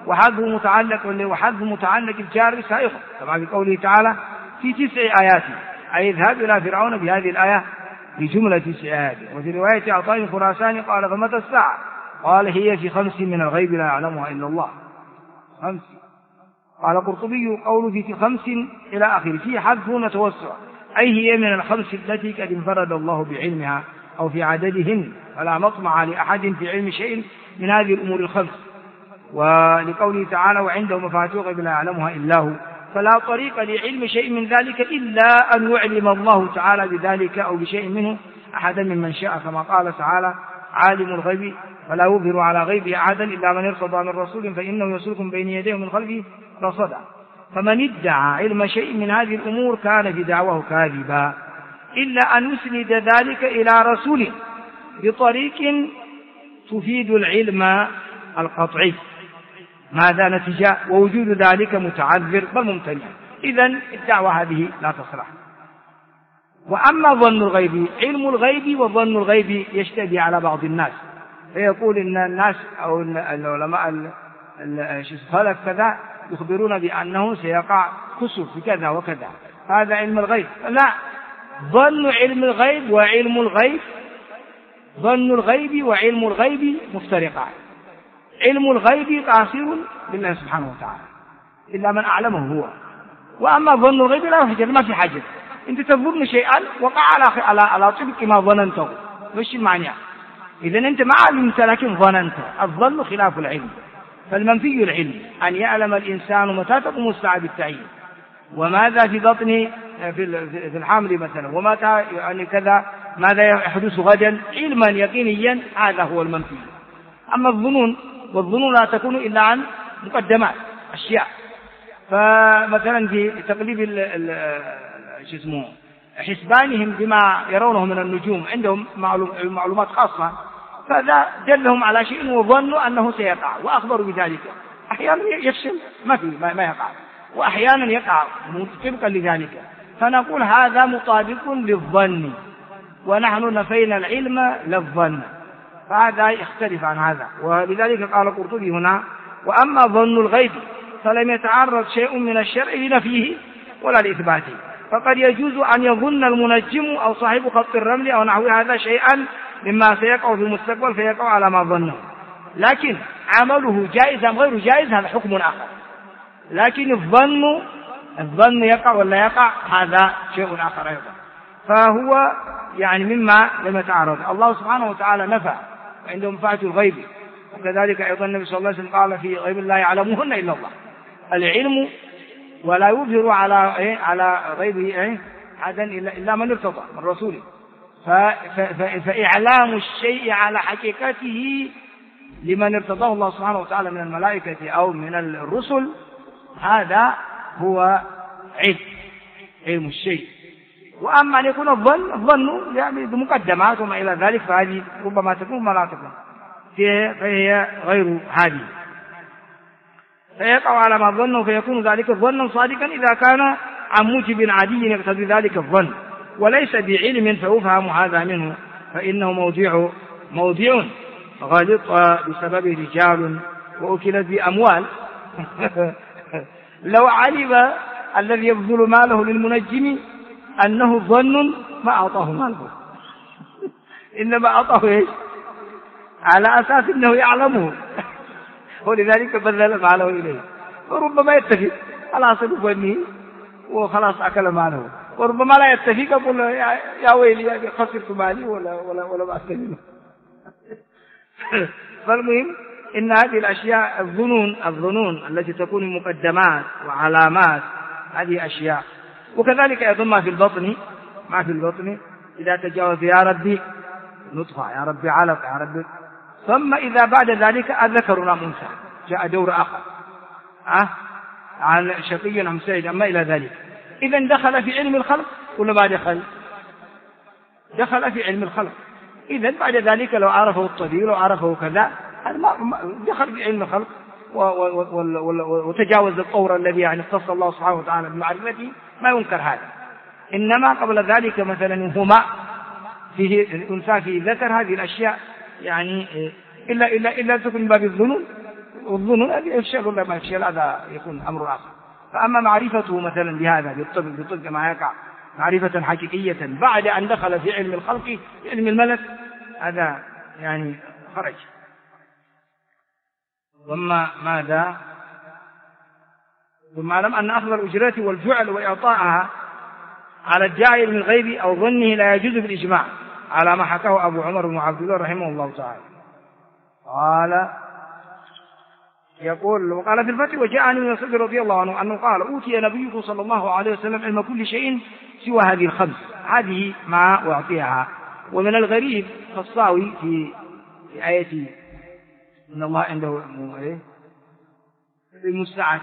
وحذف متعلق الجار سائغ، طبعا في قوله تعالى في 9 آيات، أي اذهب إلى فرعون بهذه الآية بجملة 9 آيات. وفي رواية عطاء الخراساني قال: فمتى الساعة؟ قال: هي في 5 من الغيب لا يعلمها إلا الله. 5. قال القرطبي: قول في 5 إلى آخره فيه حذف وتوسع، أي هي من 5 التي قد انفرد الله بعلمها أو في عددهن، فلا مطمع لأحد في علم شيء من هذه الأمور 5. ولقوله تعالى: وعنده مفاتيح الغيب لا يعلمها إلا هو، فلا طريق لعلم شيء من ذلك إلا أن يعلم الله تعالى بذلك أو بشيء منه أحدا ممن شاء، كما قال تعالى: عالم الغيب فلا يظهر على غيبه أحدا إلا من ارتضى من رسول فإنه يسلكم بين يديه من خلفه رصدا. فمن ادعى علم شيء من هذه الأمور كان في دعواه كاذبا، إلا أن يسند ذلك إلى رسول بطريق تفيد العلم القطعي، ماذا نتيجة؟ ووجود ذلك متعذر بل ممتنع، إذن الدعوة هذه لا تصلح. وأما ظن الغيب، علم الغيب وظن الغيب يشتبه على بعض الناس، فيقول إن الناس أو العلماء الفلك كذا يخبرون بأنه سيقع كسر في كذا وكذا، هذا علم الغيب. لا، ظن علم الغيب وعلم الغيب، ظن الغيب وعلم الغيب مفترقان. علم الغيب قاصر بالله سبحانه وتعالى إلا من أعلمه هو، وأما ظن الغيب لا يحجر، ما في حاجة، أنت تظن شيئا وقع على طبق ما ظننته، وش المعنى؟ إذن أنت ما علمت لكن ظننت. الظن خلاف العلم، فالمنفي العلم أن يعلم الإنسان متى تقوم الساعة بالتعيين، وماذا في بطن في الحمل مثلا، ومتى يعني كذا ماذا يحدث غدا، علما يقينيا، هذا هو المنفي. أما الظنون، والظنون لا تكون إلا عن مقدمات أشياء، فمثلا في تقليب حسبانهم بما يرونه من النجوم، عندهم معلومات خاصة، فذا دلهم على شيء وظنوا أنه سيقع وأخبروا بذلك. أحيانا يفشل ما يقع، وأحيانا يقع طبقا لذلك، فنقول هذا مطابق للظن ونحن نفينا العلم للظن، فهذا يختلف عن هذا. ولذلك قال القرطبي هنا: وأما ظن الغيب فلم يتعرض شيء من الشرع لنفيه ولا لإثباته، فقد يجوز أن يظن المنجم أو صاحب خط الرمل أو نحو هذا شيئا مما سيقع في المستقبل فيقع على ما ظنه، لكن عمله جائز أم غير جائز هذا حكم آخر. لكن الظن يقع ولا يقع هذا شيء آخر أيضا، فهو يعني مما لم يتعرض. الله سبحانه وتعالى نفى عنده مفاتيح الغيب، وكذلك أيضا النبي صلى الله عليه وسلم قال في غيب لا يعلمهن إلا الله، العلم ولا يظهر على غيبه أحدا إلا من ارتضى من رسوله. فإعلام الشيء على حقيقته لمن ارتضاه الله سبحانه وتعالى من الملائكة أو من الرسل هذا هو علم الشيء. وأما أن يكون الظن يعني بمقدمات وما إلى ذلك فهذه ربما تكون وما لا تكون، فهي غير هذه، فيقع على ما ظنه فيكون ذلك ظنا صادقا إذا كان عن موجب عادي يقتضي ذلك الظن وليس بعلم فيفهم هذا منه، فإنه موضع غلط بسبب رجال وأكلت بأموال. لو علم الذي يبذل ماله للمنجم أنه ظن ما أعطاه ماله، إنما أعطاه على أساس أنه يعلمه، ولذلك بذل ماله إليه، وربما يتفق على أصل ظنه وخلاص أكل ماله، وربما لا يتفق يقول يا ويلي خسرت مالي ولا بأس منه. فالمهم إن هذه الأشياء الظنون التي تكون مقدمات وعلامات هذه أشياء. وكذلك أيضا ما في البطن إذا تجاوز يا ربي نطفة، يا ربي علق، يا ربي، ثم إذا بعد ذلك أذكر أم أنثى جاء دور آخر عن شقي أم سعيد أما إلى ذلك، إذا دخل في علم الخلق ولا ما دخل في علم الخلق. إذا بعد ذلك لو عرفه الطبيب لو عرفه كذا دخل في علم الخلق وتجاوز الطور الذي يعني اختص الله سبحانه وتعالى بمعرفته، ما ينكر هذا. إنما قبل ذلك مثلا هما فيه الأنثى فيه ذكر، هذه الأشياء يعني إلا تكون باب الظنون هذه الشيء ولا ما الشيء هذا يكون أمر آخر. فأما معرفته مثلا بهذا بالطب ما يقع معرفة حقيقية بعد أن دخل في علم الخلق في علم الملك هذا يعني خرج. ثم علم أن أخذ الأجرة والفعل وإعطاءها على الداعي من الغيب أو ظنه لا يجوز بالإجماع على ما حكاه أبو عمر بن عبد الله رحمه الله تعالى. وقال في الفتح: وجاءني من الصديق رضي الله عنه أنه قال: أوتي نبيكم صلى الله عليه وسلم علم كل شيء سوى هذه الخمس، هذه ما أعطيها. ومن الغريب الصاوي في آية إن الله عنده المستعة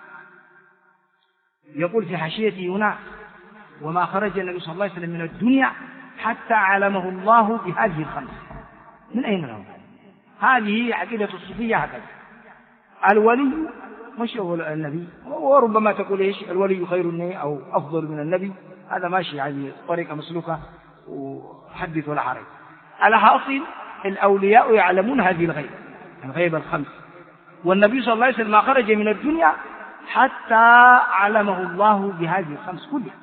يقول في حاشيته هنا: وما خرج النبي صلى الله عليه وسلم من الدنيا حتى علمه الله بهذه الخمس. من أين له؟ هذه عقيدة الصوفية هكذا. الولي مش هو النبي، وربما تقول إيش الولي خير أو أفضل من النبي، هذا ماشي يعني طريقة مسلوكة وحدث ولا حرج. الحاصل الأولياء يعلمون هذه الغيب الخمس، والنبي صلى الله عليه وسلم ما خرج من الدنيا حتى علمه الله بهذه الخمس كلها.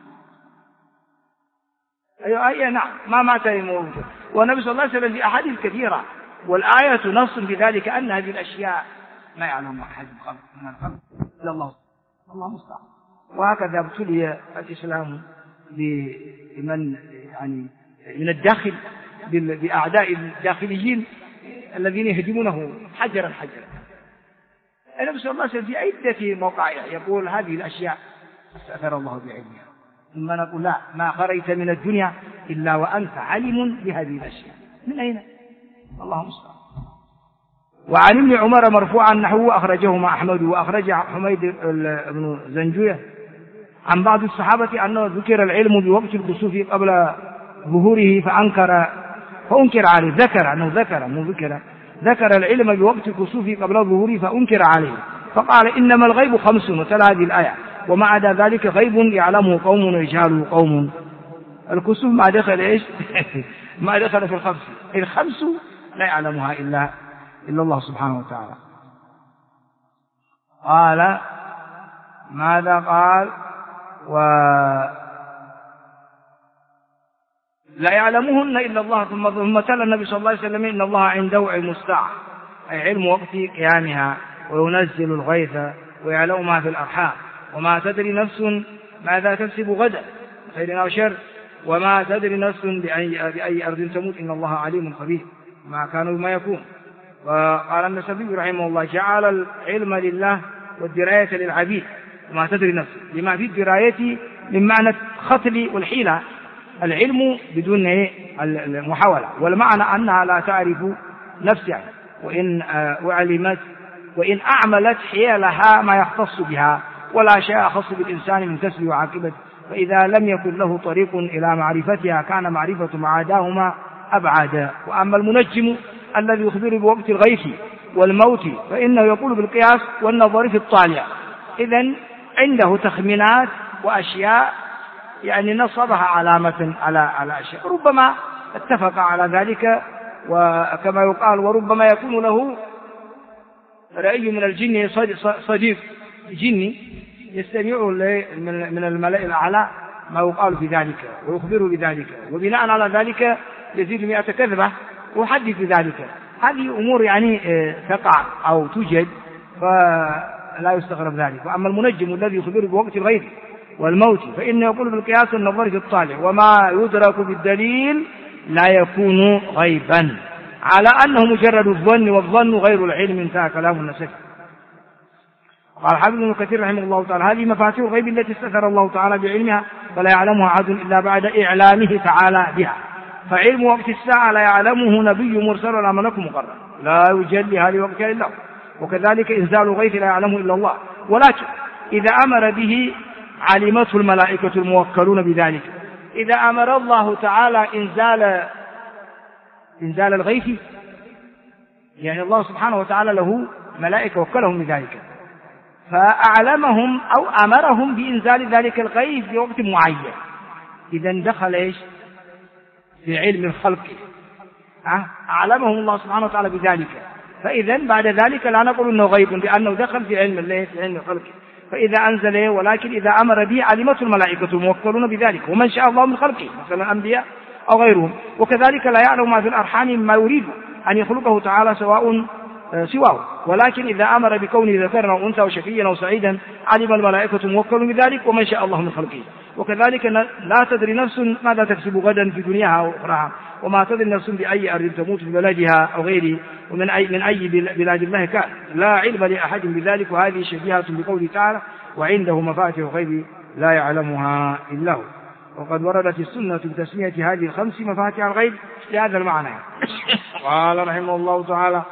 أي نعم ما مات موجود، والنبي صلى الله عليه وسلم في أحاديث كثيرة والآية نص بذلك أن هذه الأشياء ما يعلم أحد من الخلق إلا الله المستعان. وهكذا ابتلي الإسلام بمن يعني من الداخل بأعداء الداخليين الذين يهدمونه حجرا. النبي صلى الله عليه وسلم في عدة مواقع يقول هذه الأشياء استأثر الله بعلمها، ثم نقول لا، ما خرجت من الدنيا إلا وأنت علم بهذه الأشياء. من أين؟ الله المستعان. وعن ابن عمر مرفوعا نحوه أخرجهما أحمد وأخرج حميد بن زنجوية عن بعض الصحابة أنه ذكر العلم بوقت الكسوف قبل ظهوره فأنكر عليه. ذكر العلم بوقت الكسوف قبل ظهوره فأنكر عليه، فقال: إنما الغيب 5، وتلا هذه الآية: وما عدا ذلك غيب يعلمه قوم ويجهله قوم. الكسوف ما دخل إيش ما دخل في الخمس لا يعلمها إلا الله سبحانه وتعالى. قال ماذا قال؟ لا يعلمهن إلا الله. ثم تلا النبي صلى الله عليه وسلم إن الله عنده علم الساعة، أي علم وقت قيامها، وينزل الغيث ويعلم ما في الأرحام، وما تدري نفس ماذا تكسب غدا خير أو شر، وما تدري نفس بأي أرض تموت، إن الله عليم خبير ما كانوا بما يكون. وقال النسبي رحمه الله جعل العلم لله والدراية للعبيد، وما تدري نفس لما في الدراية من معنى الخطل والحيلة، العلم بدون المحاولة، والمعنى أنها لا تعرف نفسها، وإن أعلمت وإن أعملت حيلها ما يختص بها، ولا شيء أخص بالإنسان من كسبه وعاقبته، فإذا لم يكن له طريق إلى معرفتها كان معرفة معاداهما أبعد. وأما المنجم الذي يخبر بوقت الغيث والموت فإنه يقول بالقياس والنظر في الطالع، إذن عنده تخمينات وأشياء يعني نصبها علامة على أشياء، ربما اتفق على ذلك، وكما يقال وربما يكون له رأي من الجن صديق جني يستمع من الملأ الأعلى ما يقال في ذلك ويخبره بذلك، وبناء على ذلك يزيد 100 كذبة ويحدث بذلك. هذه أمور يعني تقع أو توجد فلا يستغرب ذلك. وأما المنجم الذي يخبر بوقت الغيث والموت فإنه يقول بالقياس والنظر في الطالع، وما يدرك بالدليل لا يكون غيبا، على أنه مجرد الظن، والظن غير العلم. انتهى كلام النسبي. قال حافظ ابن كثير رحمه الله تعالى هذه مفاتيح الغيب التي استأثر الله تعالى بعلمها، فلا يعلمها أحد إلا بعد إعلامه تعالى بها. فعلم وقت الساعة لا يعلمه نبي مرسل ولا ملك مقرب، لا يجليها لوقتها إلا هو. وكذلك إنزال الغيث لا يعلمه إلا الله، ولكن إذا أمر به علمته الملائكة الموكلون بذلك. إذا أمر الله تعالى إنزال الغيث يعني الله سبحانه وتعالى له ملائكة وكلهم بذلك، فأعلمهم أو أمرهم بإنزال ذلك الغيث في وقت معين، إذن دخل إيش في علم الخلق، أعلمهم الله سبحانه وتعالى بذلك، فإذن بعد ذلك لا نقول أنه غيب لأنه دخل في علم الله في علم الخلق. فإذا أنزل ولكن إذا أمر به علمته الملائكة الموكلون بذلك، ومن شاء الله من خلقه مثلا الأنبياء أو غيرهم. وكذلك لا يعلم ما في الأرحام مما يريد أن يخلقه تعالى سواه، ولكن إذا أمر بكونه ذكرا أو أنثى وشقيا أو سعيدا علم الملائكة الموكلون بذلك، ومن شاء الله من خلقه. وكذلك لا تدري نفس ماذا تكسب غدا في دنياها أو أخراها، وما تدري نفس بأي أرض تموت في بلدها أو غيره، ومن أي بلاد الله كان، لا علم لأحد بذلك. وهذه شبيهة بقوله تعالى وعنده مفاتيح الغيب لا يعلمها إلا هو. وقد وردت السنة بتسمية هذه الخمس مفاتيح الغيب لهذا المعنى. قال رحمه الله تعالى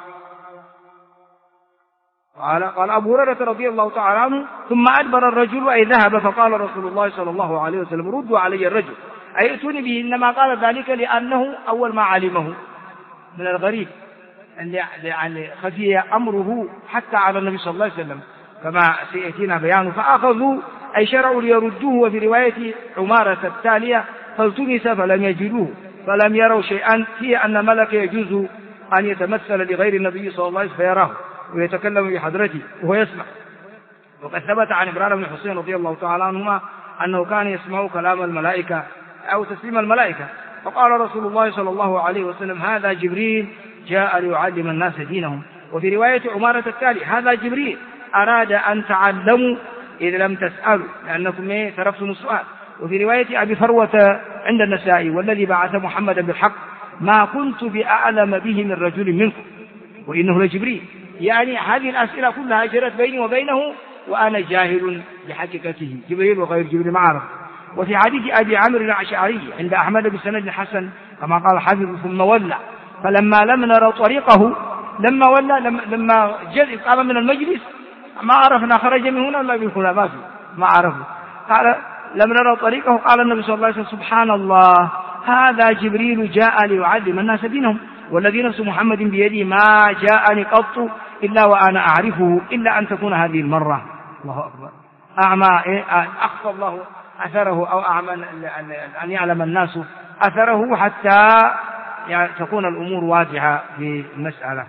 قال أبو هريرة رضي الله تعالى عنه ثم أدبر الرجل أي ذهب، فقال رسول الله صلى الله عليه وسلم ردوا علي الرجل أي ائتوني به. إنما قال ذلك لأنه أول ما علمه من الغريب يعني خفي أمره حتى على النبي صلى الله عليه وسلم كما سيأتينا بيانه، فأخذوا أي شرعوا ليردوه. وفي رواية عمارة التالية فالتمس فلم يجدوه فلم يروا شيئا، هي أن ملك يجوز أن يتمثل لغير النبي صلى الله عليه وسلم فيراه ويتكلم بحضرته وهو يسمع. وقد ثبت عن عمران بن حسين رضي الله تعالى عنهما أنه كان يسمع كلام الملائكة أو تسليم الملائكة، فقال رسول الله صلى الله عليه وسلم هذا جبريل جاء ليعلم الناس دينهم. وفي رواية عمارة التالي هذا جبريل أراد أن تعلموا إذ لم تسألوا لأنكم تركتم السؤال. وفي رواية أبي فروة عند النسائي والذي بعث محمدا بالحق ما كنت بأعلم به من رجل منكم وإنه لجبريل، يعني هذه الأسئلة كلها جرت بيني وبينه وأنا جاهل بحقيقته، جبريل وغير جبريل ما عرف. وفي حديث أبي عمرو الأشعري عند أحمد بسند حسن كما قال حافظ ثم ولى، فلما لم نرى طريقه لما قام من المجلس ما عرفنا خرج من هنا ولا من هنا ما عرفنا. قال لم نرى طريقه، قال النبي صلى الله عليه وسلم سبحان الله هذا جبريل جاء ليعلم الناس دينهم والذي نفس محمد بيده ما جاءني قط إلا وأنا أعرفه إلا أن تكون هذه المرة. الله أكبر. أعمى أخفى الله أثره أو أن يعلم الناس أثره حتى تكون الأمور واضحة في المسألة.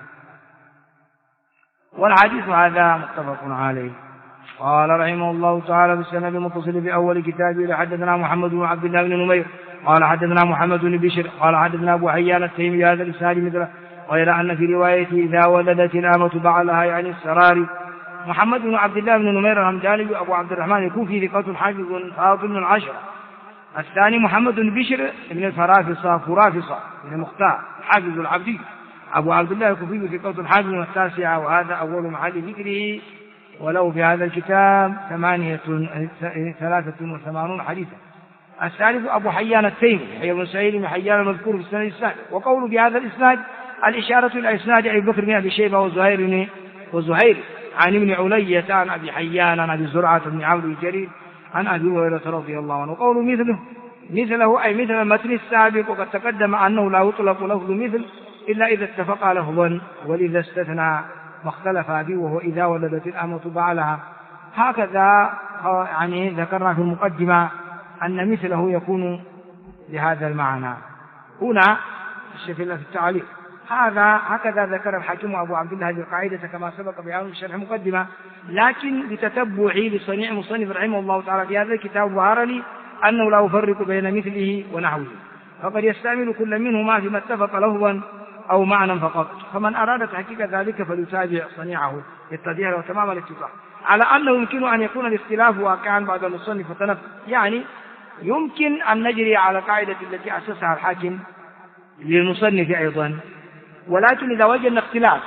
والحديث هذا متفق عليه. قال رحمه الله تعالى بالسند المتصل في أول كتابه حدثنا محمد بن عبد الله بن نمير قال حدثنا محمد بن بشر قال حدثنا أبو حيان التيمي هذا الإسناد مثله غير أن في روايته إذا ولدت الأمة بعلها يعني السرار. محمد بن عبد الله بن نمير الهمداني أبو عبد الرحمن الكوفي ثقة حافظ فاضل من العشرة. الثاني محمد بن بشر بن الفرافصة بن مختار حافظ العبدي أبو عبد الله الكوفي ثقة حافظ من التاسعة وهذا أول محل ذكره ولو في هذا الكتاب 83 حديثا. الثالث أبو حيان التيمي يحيى بن سعيد بن حيان المذكور في السند السابق. وقول بهذا الإسناد الإشارة إلى إسناد أبي بكر بن أبي شيبة وزهير عن ابن علية عن أبي حيان عن أبي زرعة بن عمرو الجرير عن أبي هريرة رضي الله عنه. وقول مثله أي مثل المتن السابق. وقد تقدم أنه لا يطلق لفظ مثل إلا إذا اتفق لفظا ولذا استثنى ما اختلف به وهو إذا ولدت الأمة بعلها. هكذا يعني ذكرنا في المقدمة أن مثله يكون لهذا المعنى. هنا في التعليق هكذا ذكر الحاكم أبو عبد الله هذه القاعدة كما سبق بيان في شرح مقدمة، لكن بتتبعي لصنيع مصنف رحمه الله تعالى في هذا الكتاب ظهر لي أنه لا يفرق بين مثله ونحوه، فقد يستعمل كل منهما فيما اتفق لفظا أو معنى فقط. فمن أراد تحقيق ذلك فليتابع صنيعه يتضح له تمام الاتفاق على أنه يمكن أن يكون الاختلاف واقعا بعد المصنف وتنفذ. يعني يمكن أن نجري على قاعدة التي أسسها الحاكم للمصنف أيضا، ولكن إذا وجدنا اختلاف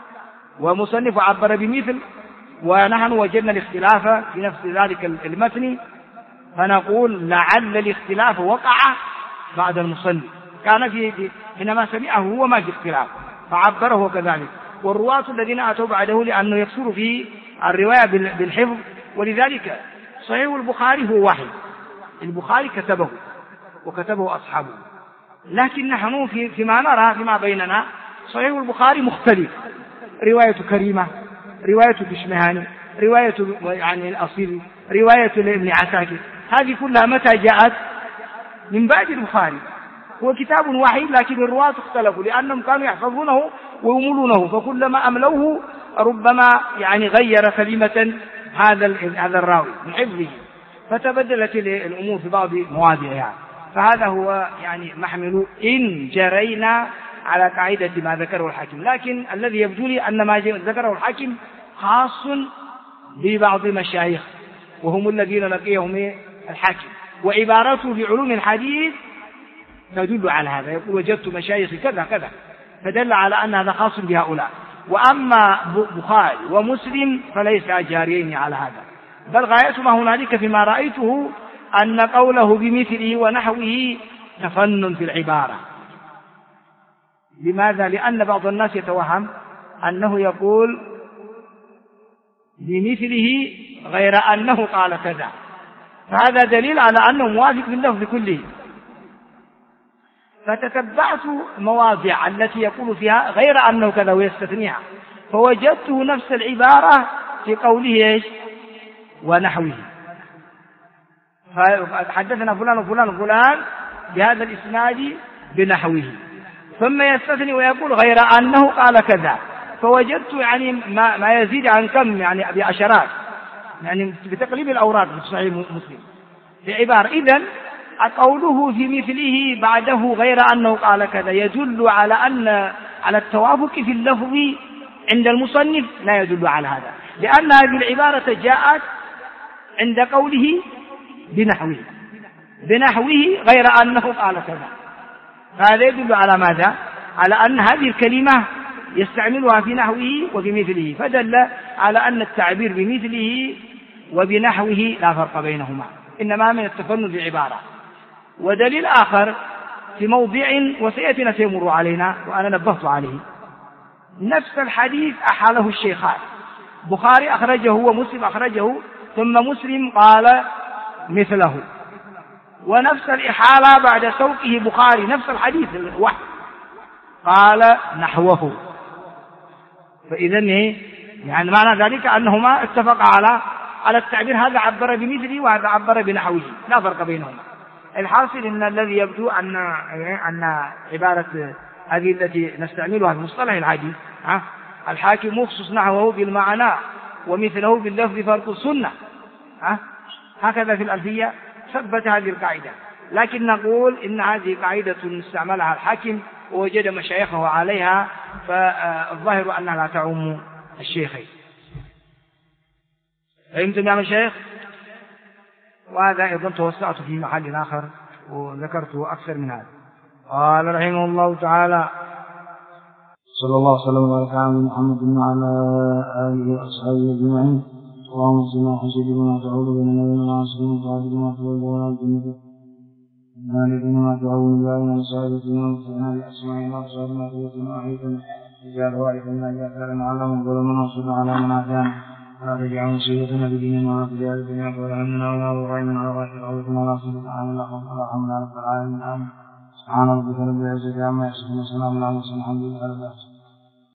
ومصنف عبر بمثل ونحن وجدنا الاختلاف في نفس ذلك المتن فنقول لعل الاختلاف وقع بعد المصنف، كان في حينما سمعه هو ما في اختلاف فعبره كذلك. والرواة الذين أتوا بعده لأنه يكثر في الرواية بالحفظ، ولذلك صحيح البخاري هو واحد، البخاري كتبه وكتبه أصحابه، لكن نحن فيما نرى فيما بيننا صحيح البخاري مختلف، رواية كريمة، رواية كشمهاني، رواية يعني الأصيل، رواية لابن عساكر، هذه كلها متى جاءت؟ من بعد البخاري. هو كتاب واحد لكن الرواة اختلفوا لأنهم كانوا يحفظونه ويملونه، فكلما أملوه ربما يعني غير كلمة هذا الراوي من حفظه، فتبدلت الأمور في بعض مواضعها. فهذا هو يعني محمل إن جرينا على قاعدة ما ذكره الحاكم، لكن الذي يبدو لي أن ما ذكره الحاكم خاص ببعض مشايخ وهم الذين لقيهم الحاكم، وعبارته في علوم الحديث تدل على هذا، يقول وجدت مشايخ كذا كذا، فدل على أن هذا خاص بهؤلاء. وأما بخاري ومسلم فليس جاريين على هذا، بل غاية ما هنالك فيما رأيته أن قوله بمثله ونحوه تفنن في العبارة. لماذا؟ لأن بعض الناس يتوهم أنه يقول بمثله غير أنه قال كذا، فهذا دليل على أنه موافق باللفظ كله. فتتبعت مواضع التي يقول فيها غير أنه كذا ويستثنيها، فوجدته نفس العبارة في قوله إيش؟ ونحوه. فحدثنا فلان وفلان وفلان بهذا الإسناد بنحوه، ثم يستثني ويقول غير أنه قال كذا، فوجدت يعني ما يزيد عن كم يعني بعشرات، يعني بتقليب الأوراق في صحيح مسلم في عبارة. إذن قوله في مثله بعده غير أنه قال كذا يدل على على التوافق في اللفظ عند المصنف، لا يدل على هذا، لأن هذه العبارة جاءت عند قوله بنحوه غير أنه قال كذا، فهذا يدل على ماذا؟ على أن هذه الكلمة يستعملها في نحوه وفي مثله، فدل على أن التعبير بمثله وبنحوه لا فرق بينهما، إنما من التفنن في عبارة. ودليل آخر في موضع وسيأتينا سيمر علينا وأنا نبهت عليه، نفس الحديث أحاله الشيخان، بخاري أخرجه ومسلم أخرجه، ثم مسلم قال مثله، ونفس الإحالة بعد سوقه بخاري نفس الحديث الواحد قال نحوه. فإذن يعني معنى ذلك أنهما اتفقا على التعبير هذا عبر بمثله وهذا عبر بنحوه لا فرق بينهما. الحاصل إن الذي يبدو أن عبارة هذه التي نستعملها في المصطلح العادي الحاكم مخصص نحوه بالمعنى ومثله باللفظ فرق السنة هكذا في الألفية ثبت هذه القاعدة. لكن نقول إن هذه قاعدة استعملها الحاكم ووجد مشايخه عليها فالظاهر أنها لا تعم الشيخين. فهمتم يا مشايخ؟ وهذا أيضا توسعت في محل آخر وذكرت أكثر من هذا. قال رحمه الله تعالى صلى الله وسلم وبارك على محمد وعلى آله وأصحابه أجمعين. اللهم صل على سيدنا تعود بيننا وبين معاصينا وتعبد ما تولد ولا تجنب مالك ما تعود بين سائرتنا وفتنا بأسمائنا وأبصارنا وقوتنا وأحيتنا اجعل وارثنا اجعل ثارنا على من ظلمنا وانصرنا على من عادانا ولا تجعل مصيبتنا بديننا ولا تجعل الدنيا ولا همنا ولا غيرنا ولا غير قولنا ولا صدق عنا ولا حمنا رب العالمين. آمين. سبحان ربك رب العزة عما يصفون وسلام على المرسلين والحمد لله رب العالمين.